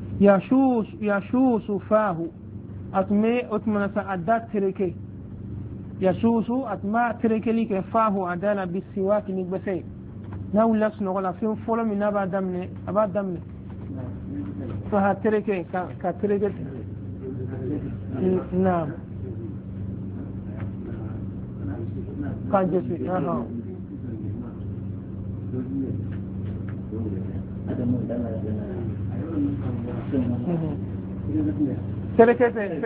يشوس فاه أتمي أتمنى سأدات تركي يشوس أتما تركي لك فاه أدانا بالسواك نكبسي ناو لسن ولا فيهم فولا من أبا دمني فها تركي كتركي نعم قال جسي تركي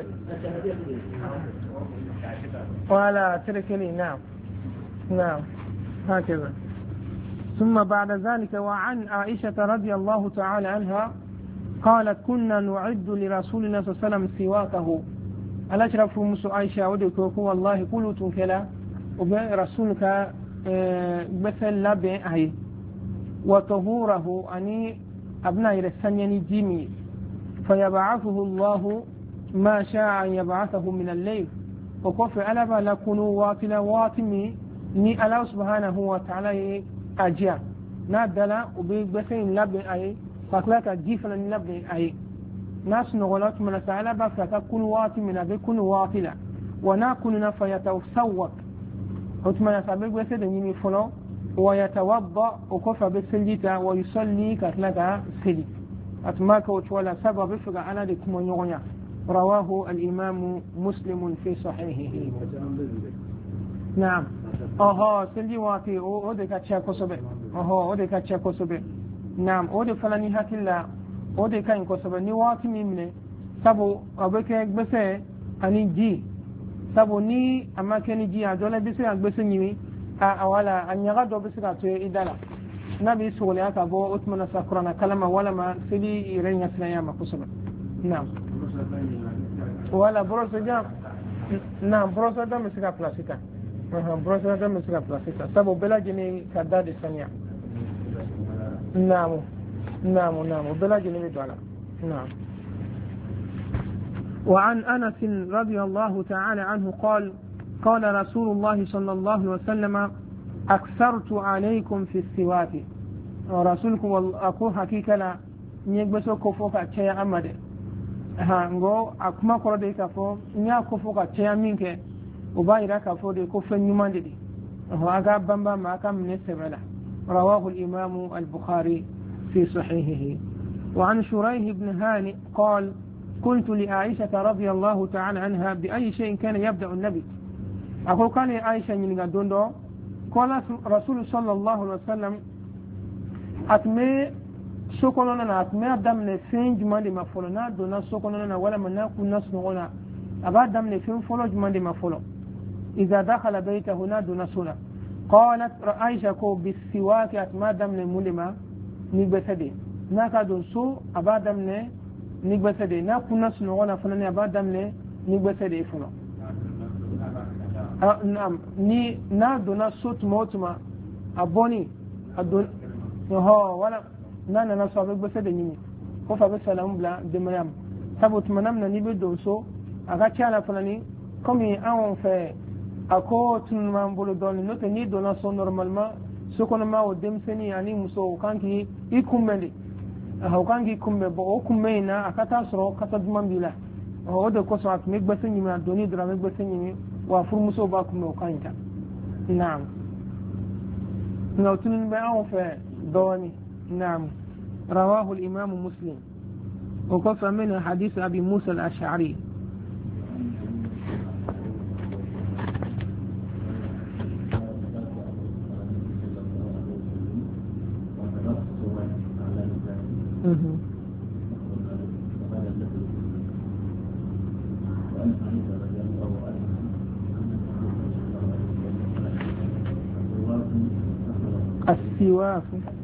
ولا تركي نعم هكذا ثم بعد ذلك وعن عائشة رضي الله تعالى عنها قالت كنا نعد لرسول الله صلى الله عليه وسلم سواكه الأشرف مسو عائشة ودكوكو والله كل تنكلا وبرسولك مثل لبعي وطهوره أني أبناء رسانيني جيمي فيبعثه الله ما شاء أن يبعثه من الليل وقف ألبا لكنوا واطلا واطمي ني الله سبحانه وتعالى أجيا نادلا وبيبسين لبعي فكلاك جيفنا لبعي ناس نغلط من سألبا فتكون واطمنا بكون واطلا وناكلنا فيتوسوك وتمنى سابق بسيد يمي فلو ويتوضأ وكفى بالسلجة ويصلي كتلك سلي أتماك وتولى سبب فقع على دكم ونغنيا رواه الإمام مسلم في صحيحه. نعم سلي واتي أودك أتشاكوسبه أودك أتشاكوسبه نعم أودك فلاني هكلا أودك إنكوسبه نواتي ميمني سابو أبوك بسه أني جي سابو ني أما كني جي أدولا بسه أكبسه نيمي أولا أن يغادو بسه أتوي إدالا نبي سولي أكابو أتمنى سكرنا كلمة ولا ما سلي يرين يسنياما كوسبه. نعم ولا بروسجا نعم بروسجا مسكا بلاسيكا بروسجا مسكا بلاسيكا سبب بلا جني كداد الثانية. نعم بلا جني بدولا. نعم. وعن أنس رضي الله تعالى عنه قال رسول الله صلى الله عليه وسلم أكثرت عليكم في السواك ورسولكم أكو حقيقة لا نيجبسو كفوكا تشيا أمده ngo akuma ko de ka fo nya ko fo ka tia minke o ba ira ka fo de ko fen nyumande di ho aga bamba ma kam ne sebala rawahu al-imam al-bukhari fi sahihihi. wa an shurayh ibn hani قال قلت لعائشة رضي الله تعالى عنها بأي شيء كان يبدأ النبي أقول كان عائشة من دوندو قال رسول صلى الله عليه وسلم أتمي sokono na atme adam ne fin jumande ma folo na dona sokono na wala mana kunna sunona aba adam ne fin folo jumande ma folo idha dakhala baytahu na dona suna qalat aisha ko bisiwak atma adam ne mulima ni besade na ka don so aba adam ne ni besade na kunna sunona folo ne aba adam ne ni besade folo nam ni na dona sot motuma aboni adon wala nana na so abegbe se de nyini ko fa be salam bla de maryam sabut manam na ni be do so aga chala fulani komi awon fe ako tun man bolo don no te ni do na so normalement so kono ma o dem seni ani muso kanki ikumende ha kanki kumbe bo o kumme na akata so kata dum bila o de ko so at me gbe se nyimi adoni dra me gbe se nyimi wa fur muso ba kumme o kanta naam no tun be awon fe doni. نعم رواه الإمام مسلم وقف منه حديث أبي موسى الأشعري. السواك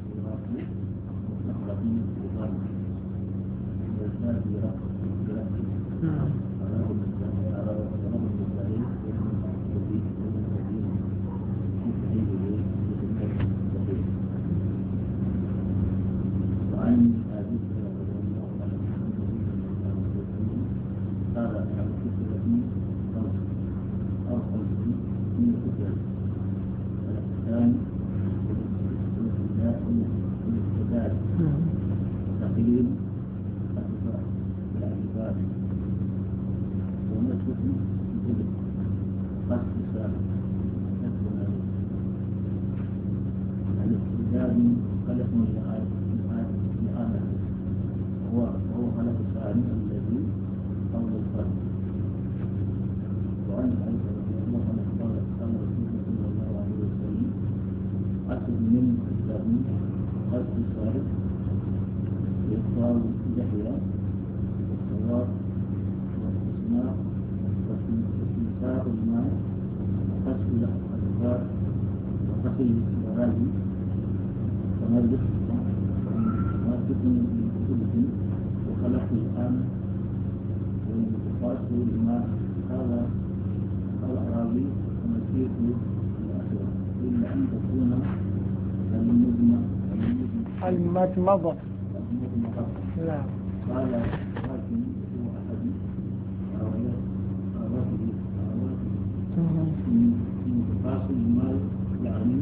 المتمضة. نعم. قال لكن هو أحد من تفاصيل المال يعني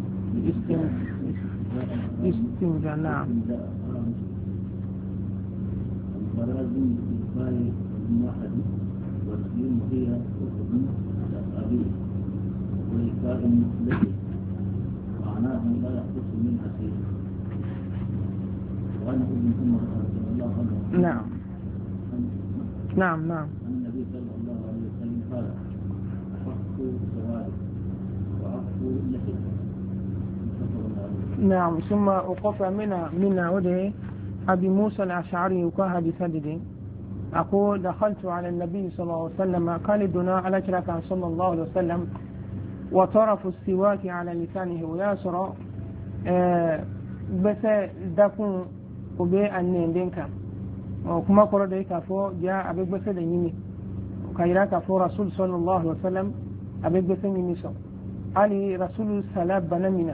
استمتاع. نعم. البرازيل الإنسان الموحد والسلم هي حكم الأبي وإيقاء له معناه لا يختص منها شيء. وعن ابن عمر رضي الله عنه. نعم. نعم نعم. النبي صلى الله عليه وسلم قال عفو سواد وعفو لحية. نعم. ثم وقف من عوده أبي موسى الأشعري وكاها بسدده أقول دخلت على النبي صلى الله عليه وسلم قال دنا على شركة صلى الله عليه وسلم وطرف السواك على لسانه وياسر بس دكون وبي أنين دينك وكما قرأ ديك فو جاء أبي بس ديني وكايراك فو رسول صلى الله عليه وسلم أبي بس ديني سو علي رسول سلاب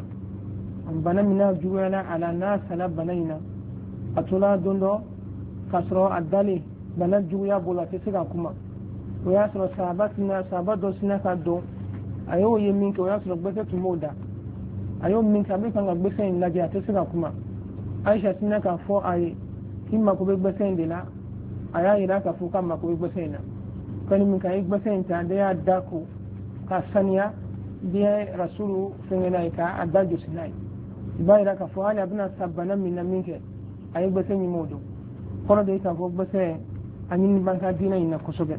بنمنا جوالا على ناس سلاب بنينا أتولا دوندو كسرو الدالي بنا جويا بولا تسيغا كما وياسر سابات دوسنا كدو أيو يمينك وياسر بسة مودا أيو منك أبي كان بسين لاجي تسيغا كما Aisha sina ka fo ay kimma ko be basende la aya ira ka fo kamma ko be basena kani min ka basen ta da ya dako ka saniya dia rasulu sengena ka adaju sinai ba ira ka fo ala abna sabana min minke ay basen modo kono de ka fo basen anin banka dina ina kusobe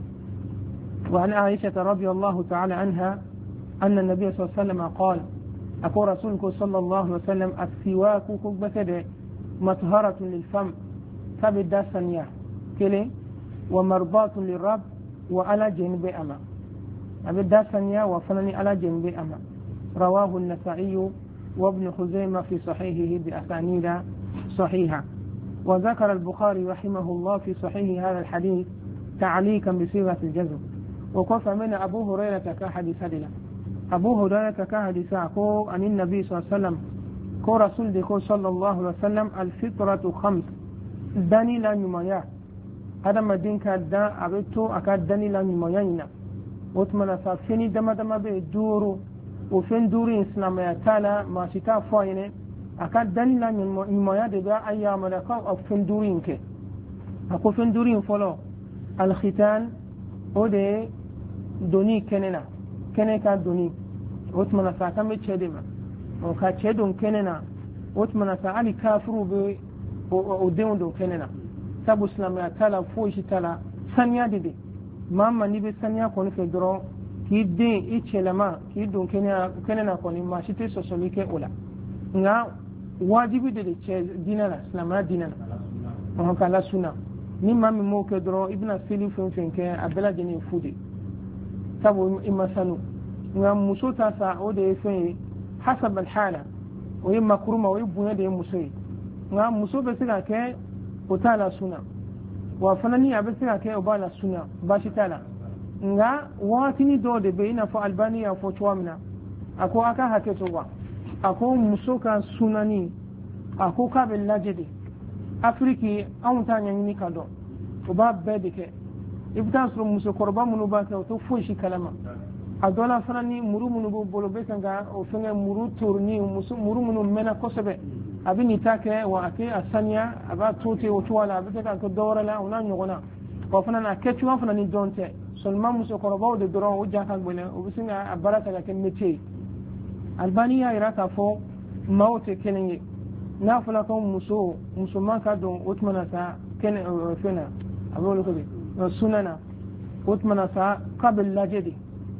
wa an Aisha radhiyallahu ta'ala anha anna an-nabiy sallallahu alaihi wasallam qala أقول رسولك صلى الله عليه وسلم السواك كبتده مطهرة للفم كبدا سنيا كلي ومرضاة للرب وعلى جنب أما أبدا سنيا وفنني على جنب أما رواه النسائي وابن خزيمة في صحيحه بأسانيد صحيحة وذكر البخاري رحمه الله في صحيح هذا الحديث تعليقا بصيغة الجزم وقف من أبو هريرة كحديث هذا أبو هريرة كحديث عن النبي صلى الله عليه وسلم كو رسول ديكو صلى الله عليه وسلم الفطرة 5 داني لا نمايا هذا ما دين كدا أبيتو أكاد داني لا نمايا وثمنا فيني دما بيدورو وفين دوري إسلامية تالا ما شتا فاينة أكاد داني لا نمايا دبا أيام لكا أو فين دورين كي أكو فين دورين فلو الختان ودي دوني كننا دوني وثمنا فاكم بتشدما وكاتشدون كننا وثمنا فعلي كافرو ب ودون دون كننا سبو إسلامية تالا فوش تالا سنيا دي ماما نبي سنيا كوني في درون كي دين إيشلما كي دون كننا كوني ما شتى سوسوليك أولا نا واجبي دي ديننا إسلامنا ديننا وهم كلا سنة ni mami mo ke dron ibna sili fen ke abela jeni fudi sabu imasanu ngam musuta sa ode fen hasab al hala o yimma kuruma o yibunya de musoi ngam musobe siga ke utala suna wa fanani abe siga ke obala suna bashi tala nga watini do de beina fo albania fo chwamna ako aka haketo wa ako musoka sunani ako kabel lajedi afriki awuntanya ni kado ubab bedike ibtasru muso korba munu ba ka to fushi kalama adola fanani muru munu bo bolo be kanga o fenga muru turni muso muru munu mena kosobe abini take wa ake asanya aba tote o tuwala abita ka dora la una nyogona ko fanana ketu wa fanani donte solma muso korba o de doron o jaka gbele o bisinga abaraka ka kemete albania iraka fo mawte kenenge na fula kan musulman ka don utmana sa kene fena abin lokaci sunana utmana sa kabil lajedi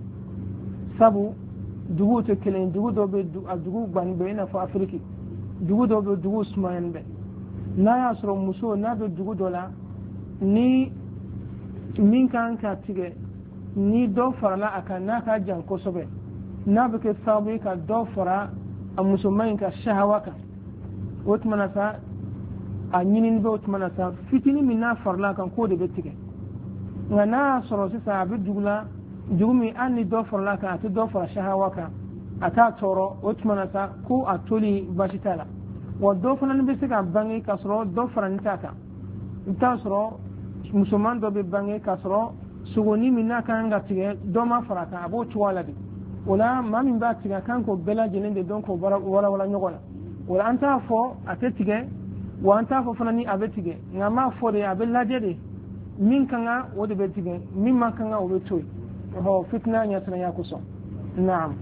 sabu dugu te kelen dugu dobe dugu gbanbe na fa afriki dugu dobe dugu sumayen be na ya soro muso na be dugu dola ni min kan ka tige ni do farala aka na ka jan kosobe na be ke sabu ka do fara a musulman ka shahawaka wotmana sa a nyinin be wotmana sa fitini minna farla kan ko de betike ngana soro sisa abi dugula dugumi anni do farla kan ati do fara shahawa kan ata toro wotmana sa ko atoli bashitala wa do fana be sika bangi kasro do fara nitaka ntasro musulman do be bangi kasro sugoni minna kan ngatige do ma fara kan abo tuwala di wala mamin ba tiga kan ko bela jenende don ko wala nyogona wala anta fo atetige wa anta fo fanani abetige ngama fo de abella jede min kanga wode betige min man kanga o betoy ho fitna nya tana yakuso na'am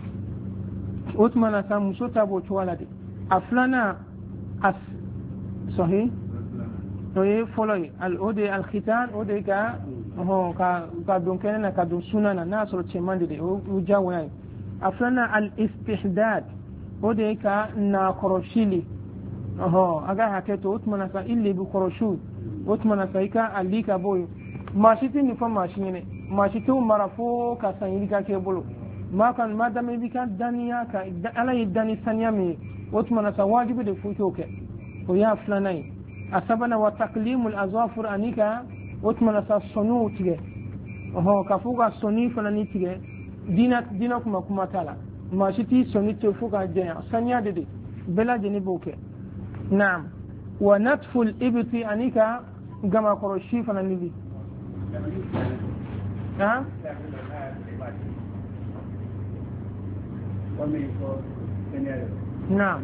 utmana sa musota bo chwalade aflana as sahih to ye follow al ode al khitan ode ka ka don kenena ka don sunana na so chemande de o jawo yayi afrana al istihdad o de ka na koroshili aga haketo utmana sa illi bi koroshu utmana sa ika alika boy mashiti ni fa mashine mashiti marafo ka sanyi ka ke bolo ma kan madame bi kan daniya ka ala yidani sanya mi utmana sa wajibi de futo ke o ya flanai asabana wa taqlimul azafir anika utmana sa sonu tige ka fuga soni fulani tige dina kuma tala mashiti soni te fuga jaya sanya de bela jeni boke na'am wa natful ibti anika gama koroshi fulani bi ha na'am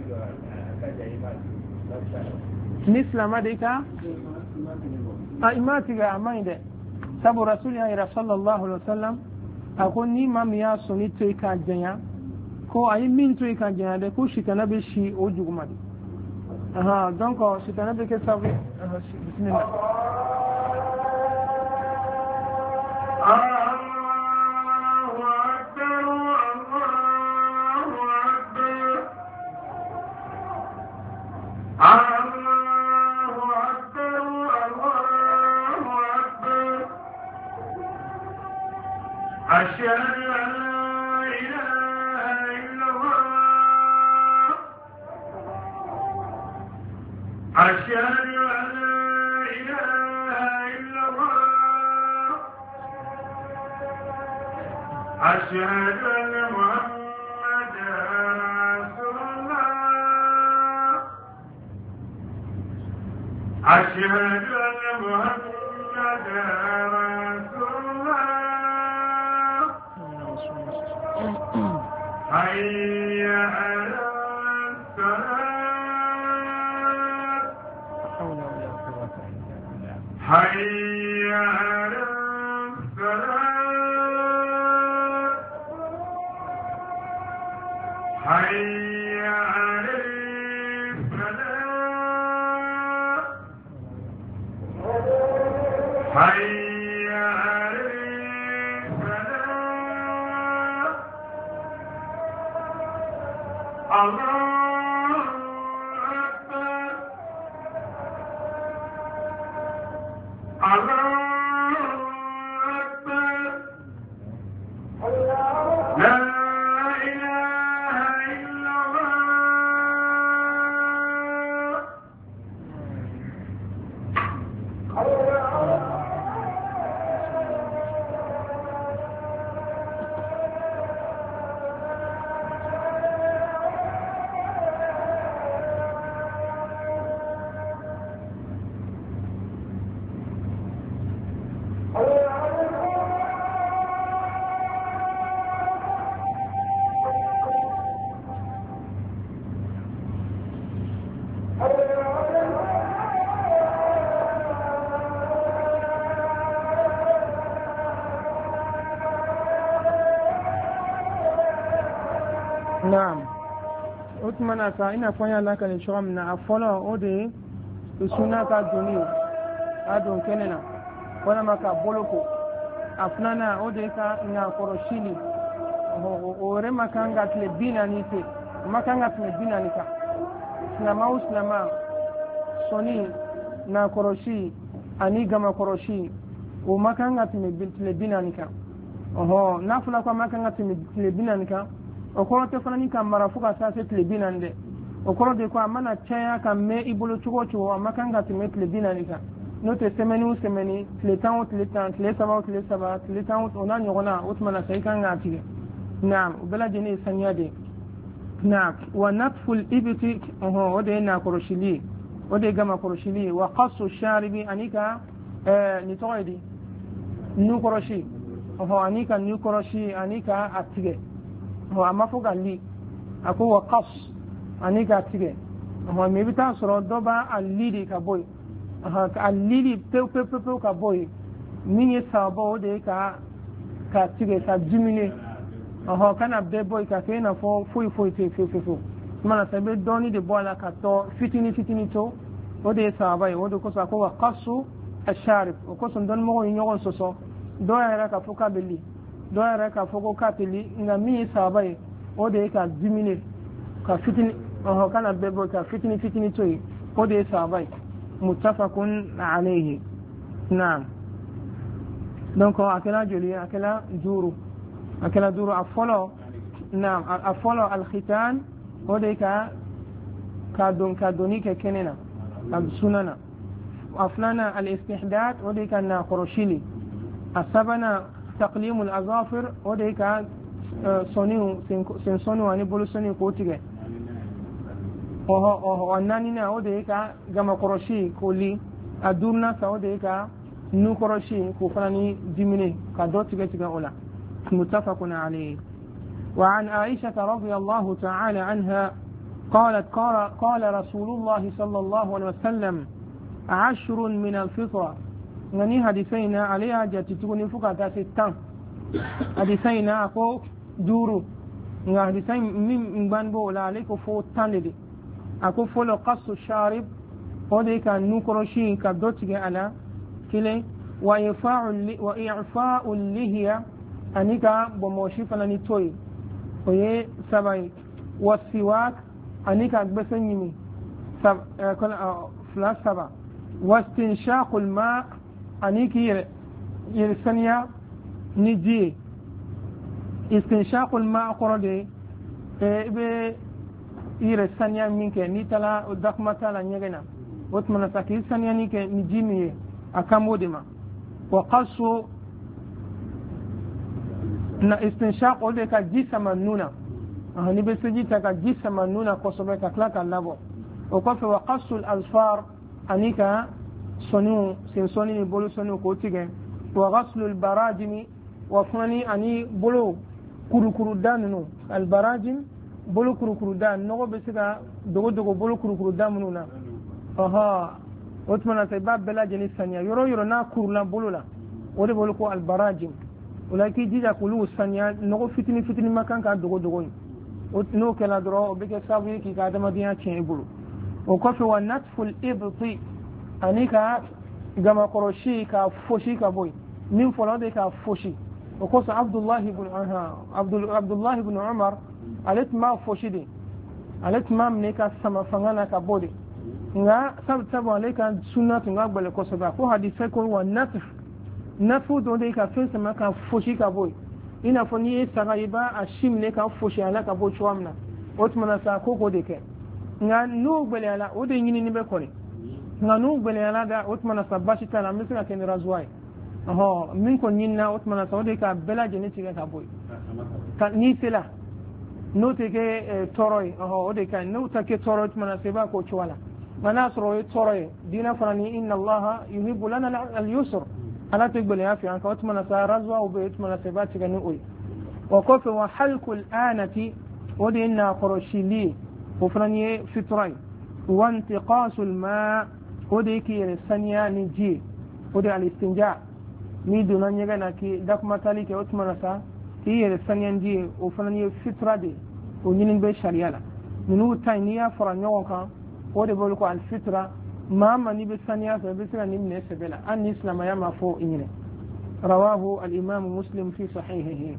misla madika imati ga amainde sabu rasulullahi sallallahu alaihi wasallam akon ni mam ya soni to ka janya ko ayi min to ka janya de ko shitana be shi o jugumadi donc shitana be ke sabu bismillah أشهد أن محمدا رسول الله أشهد أن محمدا رسول الله حي على الصلاة حي على الصلاة حي على الفلاح حي على الفلاح الله أكبر الله أكبر لا Naam. Utmana ka ina fanya laka ni shawam na afolo ode usuna ka duni adon kenena wala maka boloko afnana ode ka na koroshili ore makanga tle bina nite makanga tle bina nika na mauslama soni na koroshi ani gama koroshi o makanga tle bina nika nafula kwa makanga tle bina nika okoro te fana ni kan marafuka sa se tlebina nde okoro de ko amana chaya kan me ibolo chugo chugo amakanga te me tlebina nika no te semeni tletan tletan ona nyogona utmana sai kan ngati naam ubela jeni sanyade naam wa natful ibti ode na koroshili ode gama koroshili wa qasu sharibi anika ni toidi nu koroshi anika nu koroshi anika atige amma fuga li ako wa qas anika tige me bita soro doba alidi ka boy alidi pe ka boy mini sabo de ka tige sa jumine kana be boy ka kena fo foi mana sabe doni de bola ka to fitini to o de saba o de ko sa ko wa qasu الشارب وكسن دون مو ينيون سوسو دو يرك فوكا بلي دو يرك فوكا بلي نمي سابي ودي كا ديميني كا فتني كان بيبو كا فتني توي ودي سابي متفق عليه. نعم دونك أكلا جولي أكلا دورو أفولو. نعم أفولو الختان ودي كادوني ككننا السننا أفلانا الاستحداث ودي كان خروشيلي السبنا تقليم الأظافر ودي كان سونيو سنسونو أني بولو سونيو كوتيجي وأنانينا ودي كان جما خروشي كولي أدورنا سودي كان نو خروشي كوفراني ديميني كادوتيجي تيجي أولا متفق عليه. وعن عائشة رضي الله تعالى عنها قالت قال رسول الله صلى الله عليه وسلم 10 من الفطرة نني حديثينا عليها جاتتوني فكاتا 6 حديثينا أكو دورو حديثين من بانبو لا عليكو فو تاندي أكو فولو قص الشارب ودي كان نكروشي كدوتي على كلي وإعفاء اللحية أنيكا بموشي فلاني توي ويه سبعي والسواك أنيكا بسنيمي فلاس سبع واستنشاق الماء أنيكي يرسنيا نجي استنشاق الماء قردي يرسنيا منك نيتلا ودقمتا لنيغنا واتمنى ساكي سنيا نيك نجيمي أكامودما وقصوا na istinshaq ode ka jisama nuna ni be sejita ka jisama nuna ko sobe ka klaka labo o ko fe wa qasul azfar anika sonu sensoni ni bolu sonu ko tige wa ghaslu al barajim wa fani ani bolu kurukuru dannu al barajim bolu kurukuru dan no be siga dogo bolu kurukuru damununa otmana tay bab bela jeni sanya yoro na kurula bolu la ode bolu ko al barajim ولكن جيجا كلو سانيا نو فتني مكان كان دوغو نو كلا درو بيك سابي كي كادما ديا تشين بلو وكفي ونتف الابط انيكا جما قروشي كا فوشي كا بوي من فلان كا فوشي وكوس عبد الله بن عمر قالت ما فوشي دي قالت ما منيكا سما فغانا كا بودي nga sabu aleka sunna tunga gbele ko soba ko hadise ko ونتف nafu don dai ka fin sama ka foshi ka boy ina foni saga iba ashim ne ka foshi ala ka bo chwamna otmana sa ko de ke nga nu gbele ala o de nyini ni be ko ni nga nu gbele ala da otmana sa bashi tala misra ken razwai min ko nyinna otmana sa o de ka bela geneti ka boy ka ni sela no te ke toroy o de ka no ta ke toroy otmana se ba ko chwala mana soro toroy dina farani inna allaha yuhibbu lana al-yusr أنا تقبل يا في عنك وتمنى سارزوا وبيتمنى سبات جنوي وقف وحلق الآنة ودينا قرشيلي وفرني فطري وانتقاص الماء وديكي الثانية نجي ودي الاستنجاء ميدو نانيغانا كي داك ماتالي كي وتمنى سا كي الثانية نجي وفرني فطرة دي ونين بي شريالا منو تاينيا فرنيوكا ودي بولكو الفطرة ماما نبي الثانية فبسنا نبني سبيلا أن إسلام يما فوق إنه رواه الإمام مسلم في صحيحه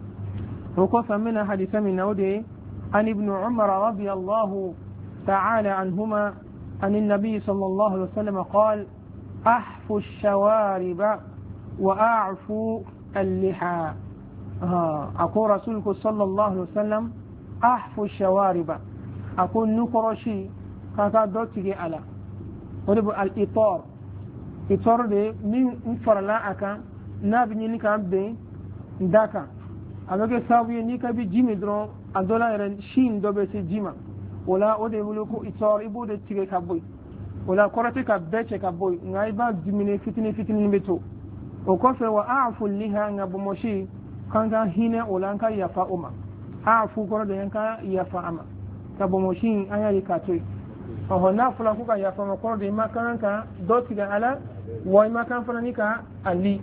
وقف من حديث من نودي عن ابن عمر رضي الله تعالى عنهما عن النبي صلى الله عليه وسلم قال أحفوا الشوارب وأعفوا اللحى أقول رسولك صلى الله عليه وسلم أحفوا الشوارب أقول نكرشي كذا دوتي على ودب الإطار إطار ده من فرلا أكا نابني نكا بين داكا أبغى ساوي نكا بجيم درو أدولا يرن شين دوبة جيما ولا ودب لكو إطار إبودة تيجي كابوي ولا كرتك بيتش كابوي نايبا جيمني فتني نبتو وكفى وأعفو لها نبمشي كان هنا ولا كان يفا أما أعفو كرده كان يفا أما كبمشي أيا يكاتوي فهنا فلان كوكا يا فما كورد ما كان كا دوتي على واي ما كان فلانيكا علي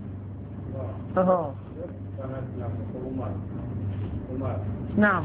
نعم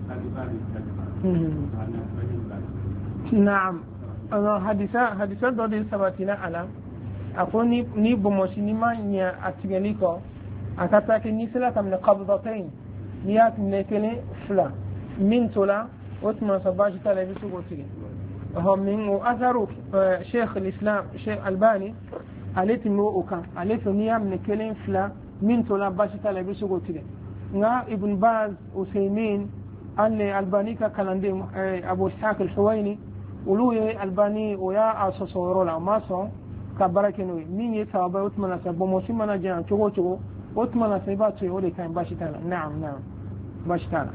نعم hadisa dɔ de sabatina a la a ko ni bomosi ni ma ɲɛ a tigɛli kɔ a ka taa kɛ ni sera ka minɛ qabdatayn ni y'a minɛ kelen fila min tola o tuma sa baasi t'a la i bɛ se k'o tigɛ min o asaru sheikh al-islam sheikh albani ale tun b'o kan ale fɛ n'i y'a minɛ kelen fila min tola baasi t'a la i bɛ se k'o tigɛ nka ibn baz usaymin ale albani ka kalanden abu ishaq al-huwaini olu ye albani o y'a sɔsɔ yɔrɔ la o ma sɔn ka baara kɛ n'o ye min ye sababa ye o tuma na sa bomosi mana janya cogo o cogo o tuma na sa i b'a to yen o de ka ɲi baasi t'a la naam baasi t'a la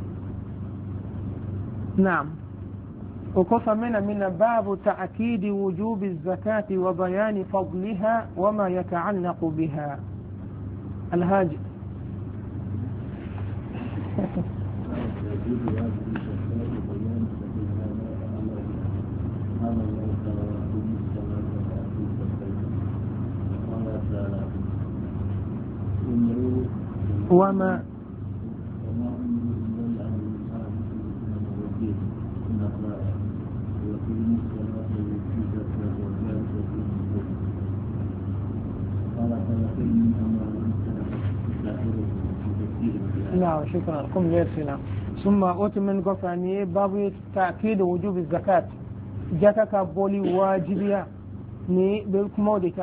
naam o kɔfɛ min na baabu ta'kidi wujubi zakati wa bayani fadliha wa ma yata'allaqu biha alhaji وما نعم شكرا لكم ليرسنا ثم أتمنى قفاني باب تأكيد وجوب الزكاة جاكا بولي واجبية ني بالكمودك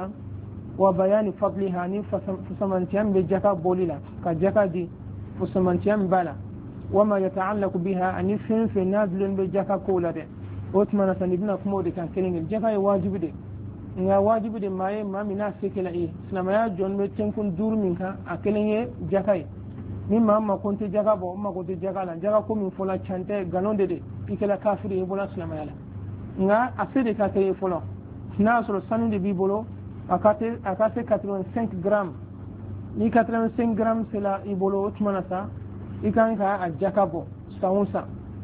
وبيان فضلها ني فسمنتيان بجاكا بولي لا كجاكا دي فسمنتيان بالا وما يتعلق بها أني فين في نازل بجاكا كولا دي أتمنى سنبنا كمودك كلين الجاكا واجب دي nga wajibi de maye mamina sekela e islama ya jonbe tenkun dur minka akelenge jakai ni mamma konti jaga bo ma ko jaga la jaga ko min fola chante ganonde de ikela kafiri e bola islama ya nga asede ka te folo na so sanu de bibolo akate 85 grammes ni 85 grammes c'est la ibolo utmana sa ikanka ajaka bo saunsa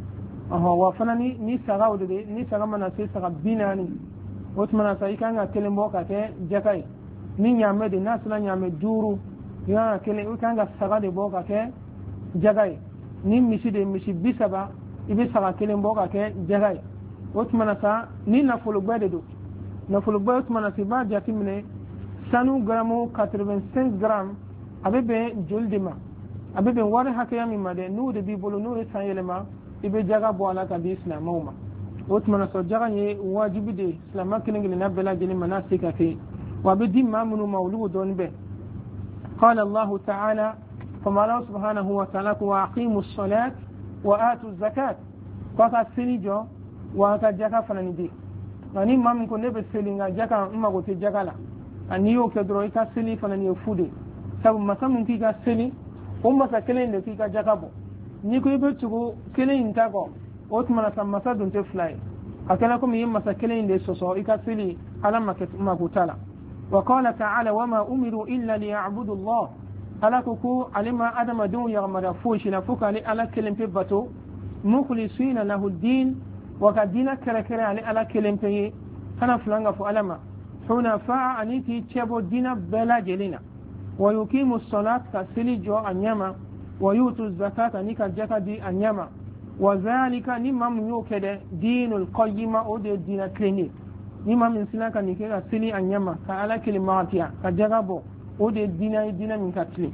wa fanani ni saga odede ni saga mana se saga binani otmana sa ikanga kelembo ka ke jakai ni nyame de nasla nyame duru ya kele ikanga saga de boka ke jagai ni mishi de mishi bisaba ibe saga kelembo ka ke jagai otmana sa ni na fulu gbede do na fulu gbede otmana si ba jatimne sanu gramo 85 grammes abebe joldima abebe wari hakaya mi made nu de bibolo nu sanyelema ibe jaga bo ala ka bi islam mauma otmana so jaga ni wajibi de islam kilingili na bela jeni manasika fi wa bi dimma munu mawludu be qala allah ta'ala fama la subhanahu wa ta'ala wa aqimus salat wa atu zakat kwa ka sinijo wa ka jaga fanani di ani mam ko nebe selinga jaga ma go te jaga la ani yo ke dro ita seli fanani fude sabu masamun ki ka seli umma sa kelen de ki ka jaga bo ni ko ibe tugo kelen intago otmana samasa dunte fly akala kum yimma sakilin de soso ikasili alama makutala wa qala ta'ala wama umiru illa liya'budu Allah alakuku alima adama dun yaghmara fushi na fukali ala kelim pibato mukhlisina lahu ad-din wa kadina karakara ala kelim pe kana fulanga fu alama hunafa aniti chebo dina bela jelina wa yuqimu as-salat kasili jo anyama wa yutu az-zakata nika jakadi anyama وذلك نمام يوكده دين القيمة أو دين كليني نمام إنسان كان يكيد سلي أنيما كعلى كلماتها كجربوا أو دين من كتلي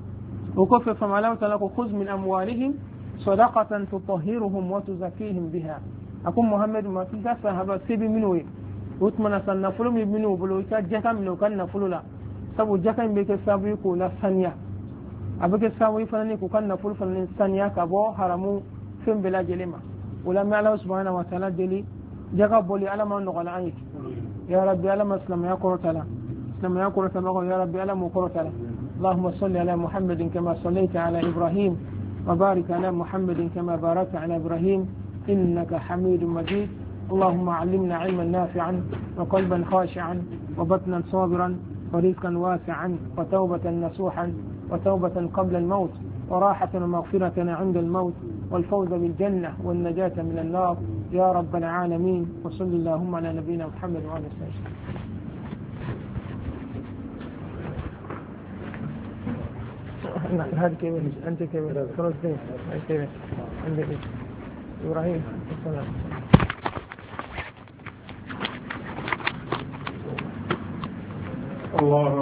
وكف فما لا تلاقوا خذ من أموالهم صدقة تطهرهم وتزكيهم بها أكون محمد ما في كسر هذا سبي منوي وثمن سنفلو منو بلو كجكا منو كان نفلو لا سبو جكا بيك سبي كولا ثانية أبيك سبي فلني كان نفلو فلني ثانية كبو حرمو فين بلا جلما ولما الله سبحانه وتعالى دلي جغب لي على ما نقول عنك يا ربي على ما اسلم يا قرتلا اسلم يا قرتلا يا ربي على ما قرتلا اللهم صل على محمد كما صليت على ابراهيم وبارك على محمد كما باركت على ابراهيم انك حميد مجيد اللهم علمنا علما نافعا وقلبا خاشعا وبطنا صابرا ورزقا واسعا وتوبة نصوحا وتوبة قبل الموت وراحة ومغفرة عند الموت والفوز بالجنة والنجاة من النار يا رب العالمين وصل اللهم على نبينا محمد وعلى آله وسلم. هذا كيف أنت كيف عند إبراهيم السلام. الله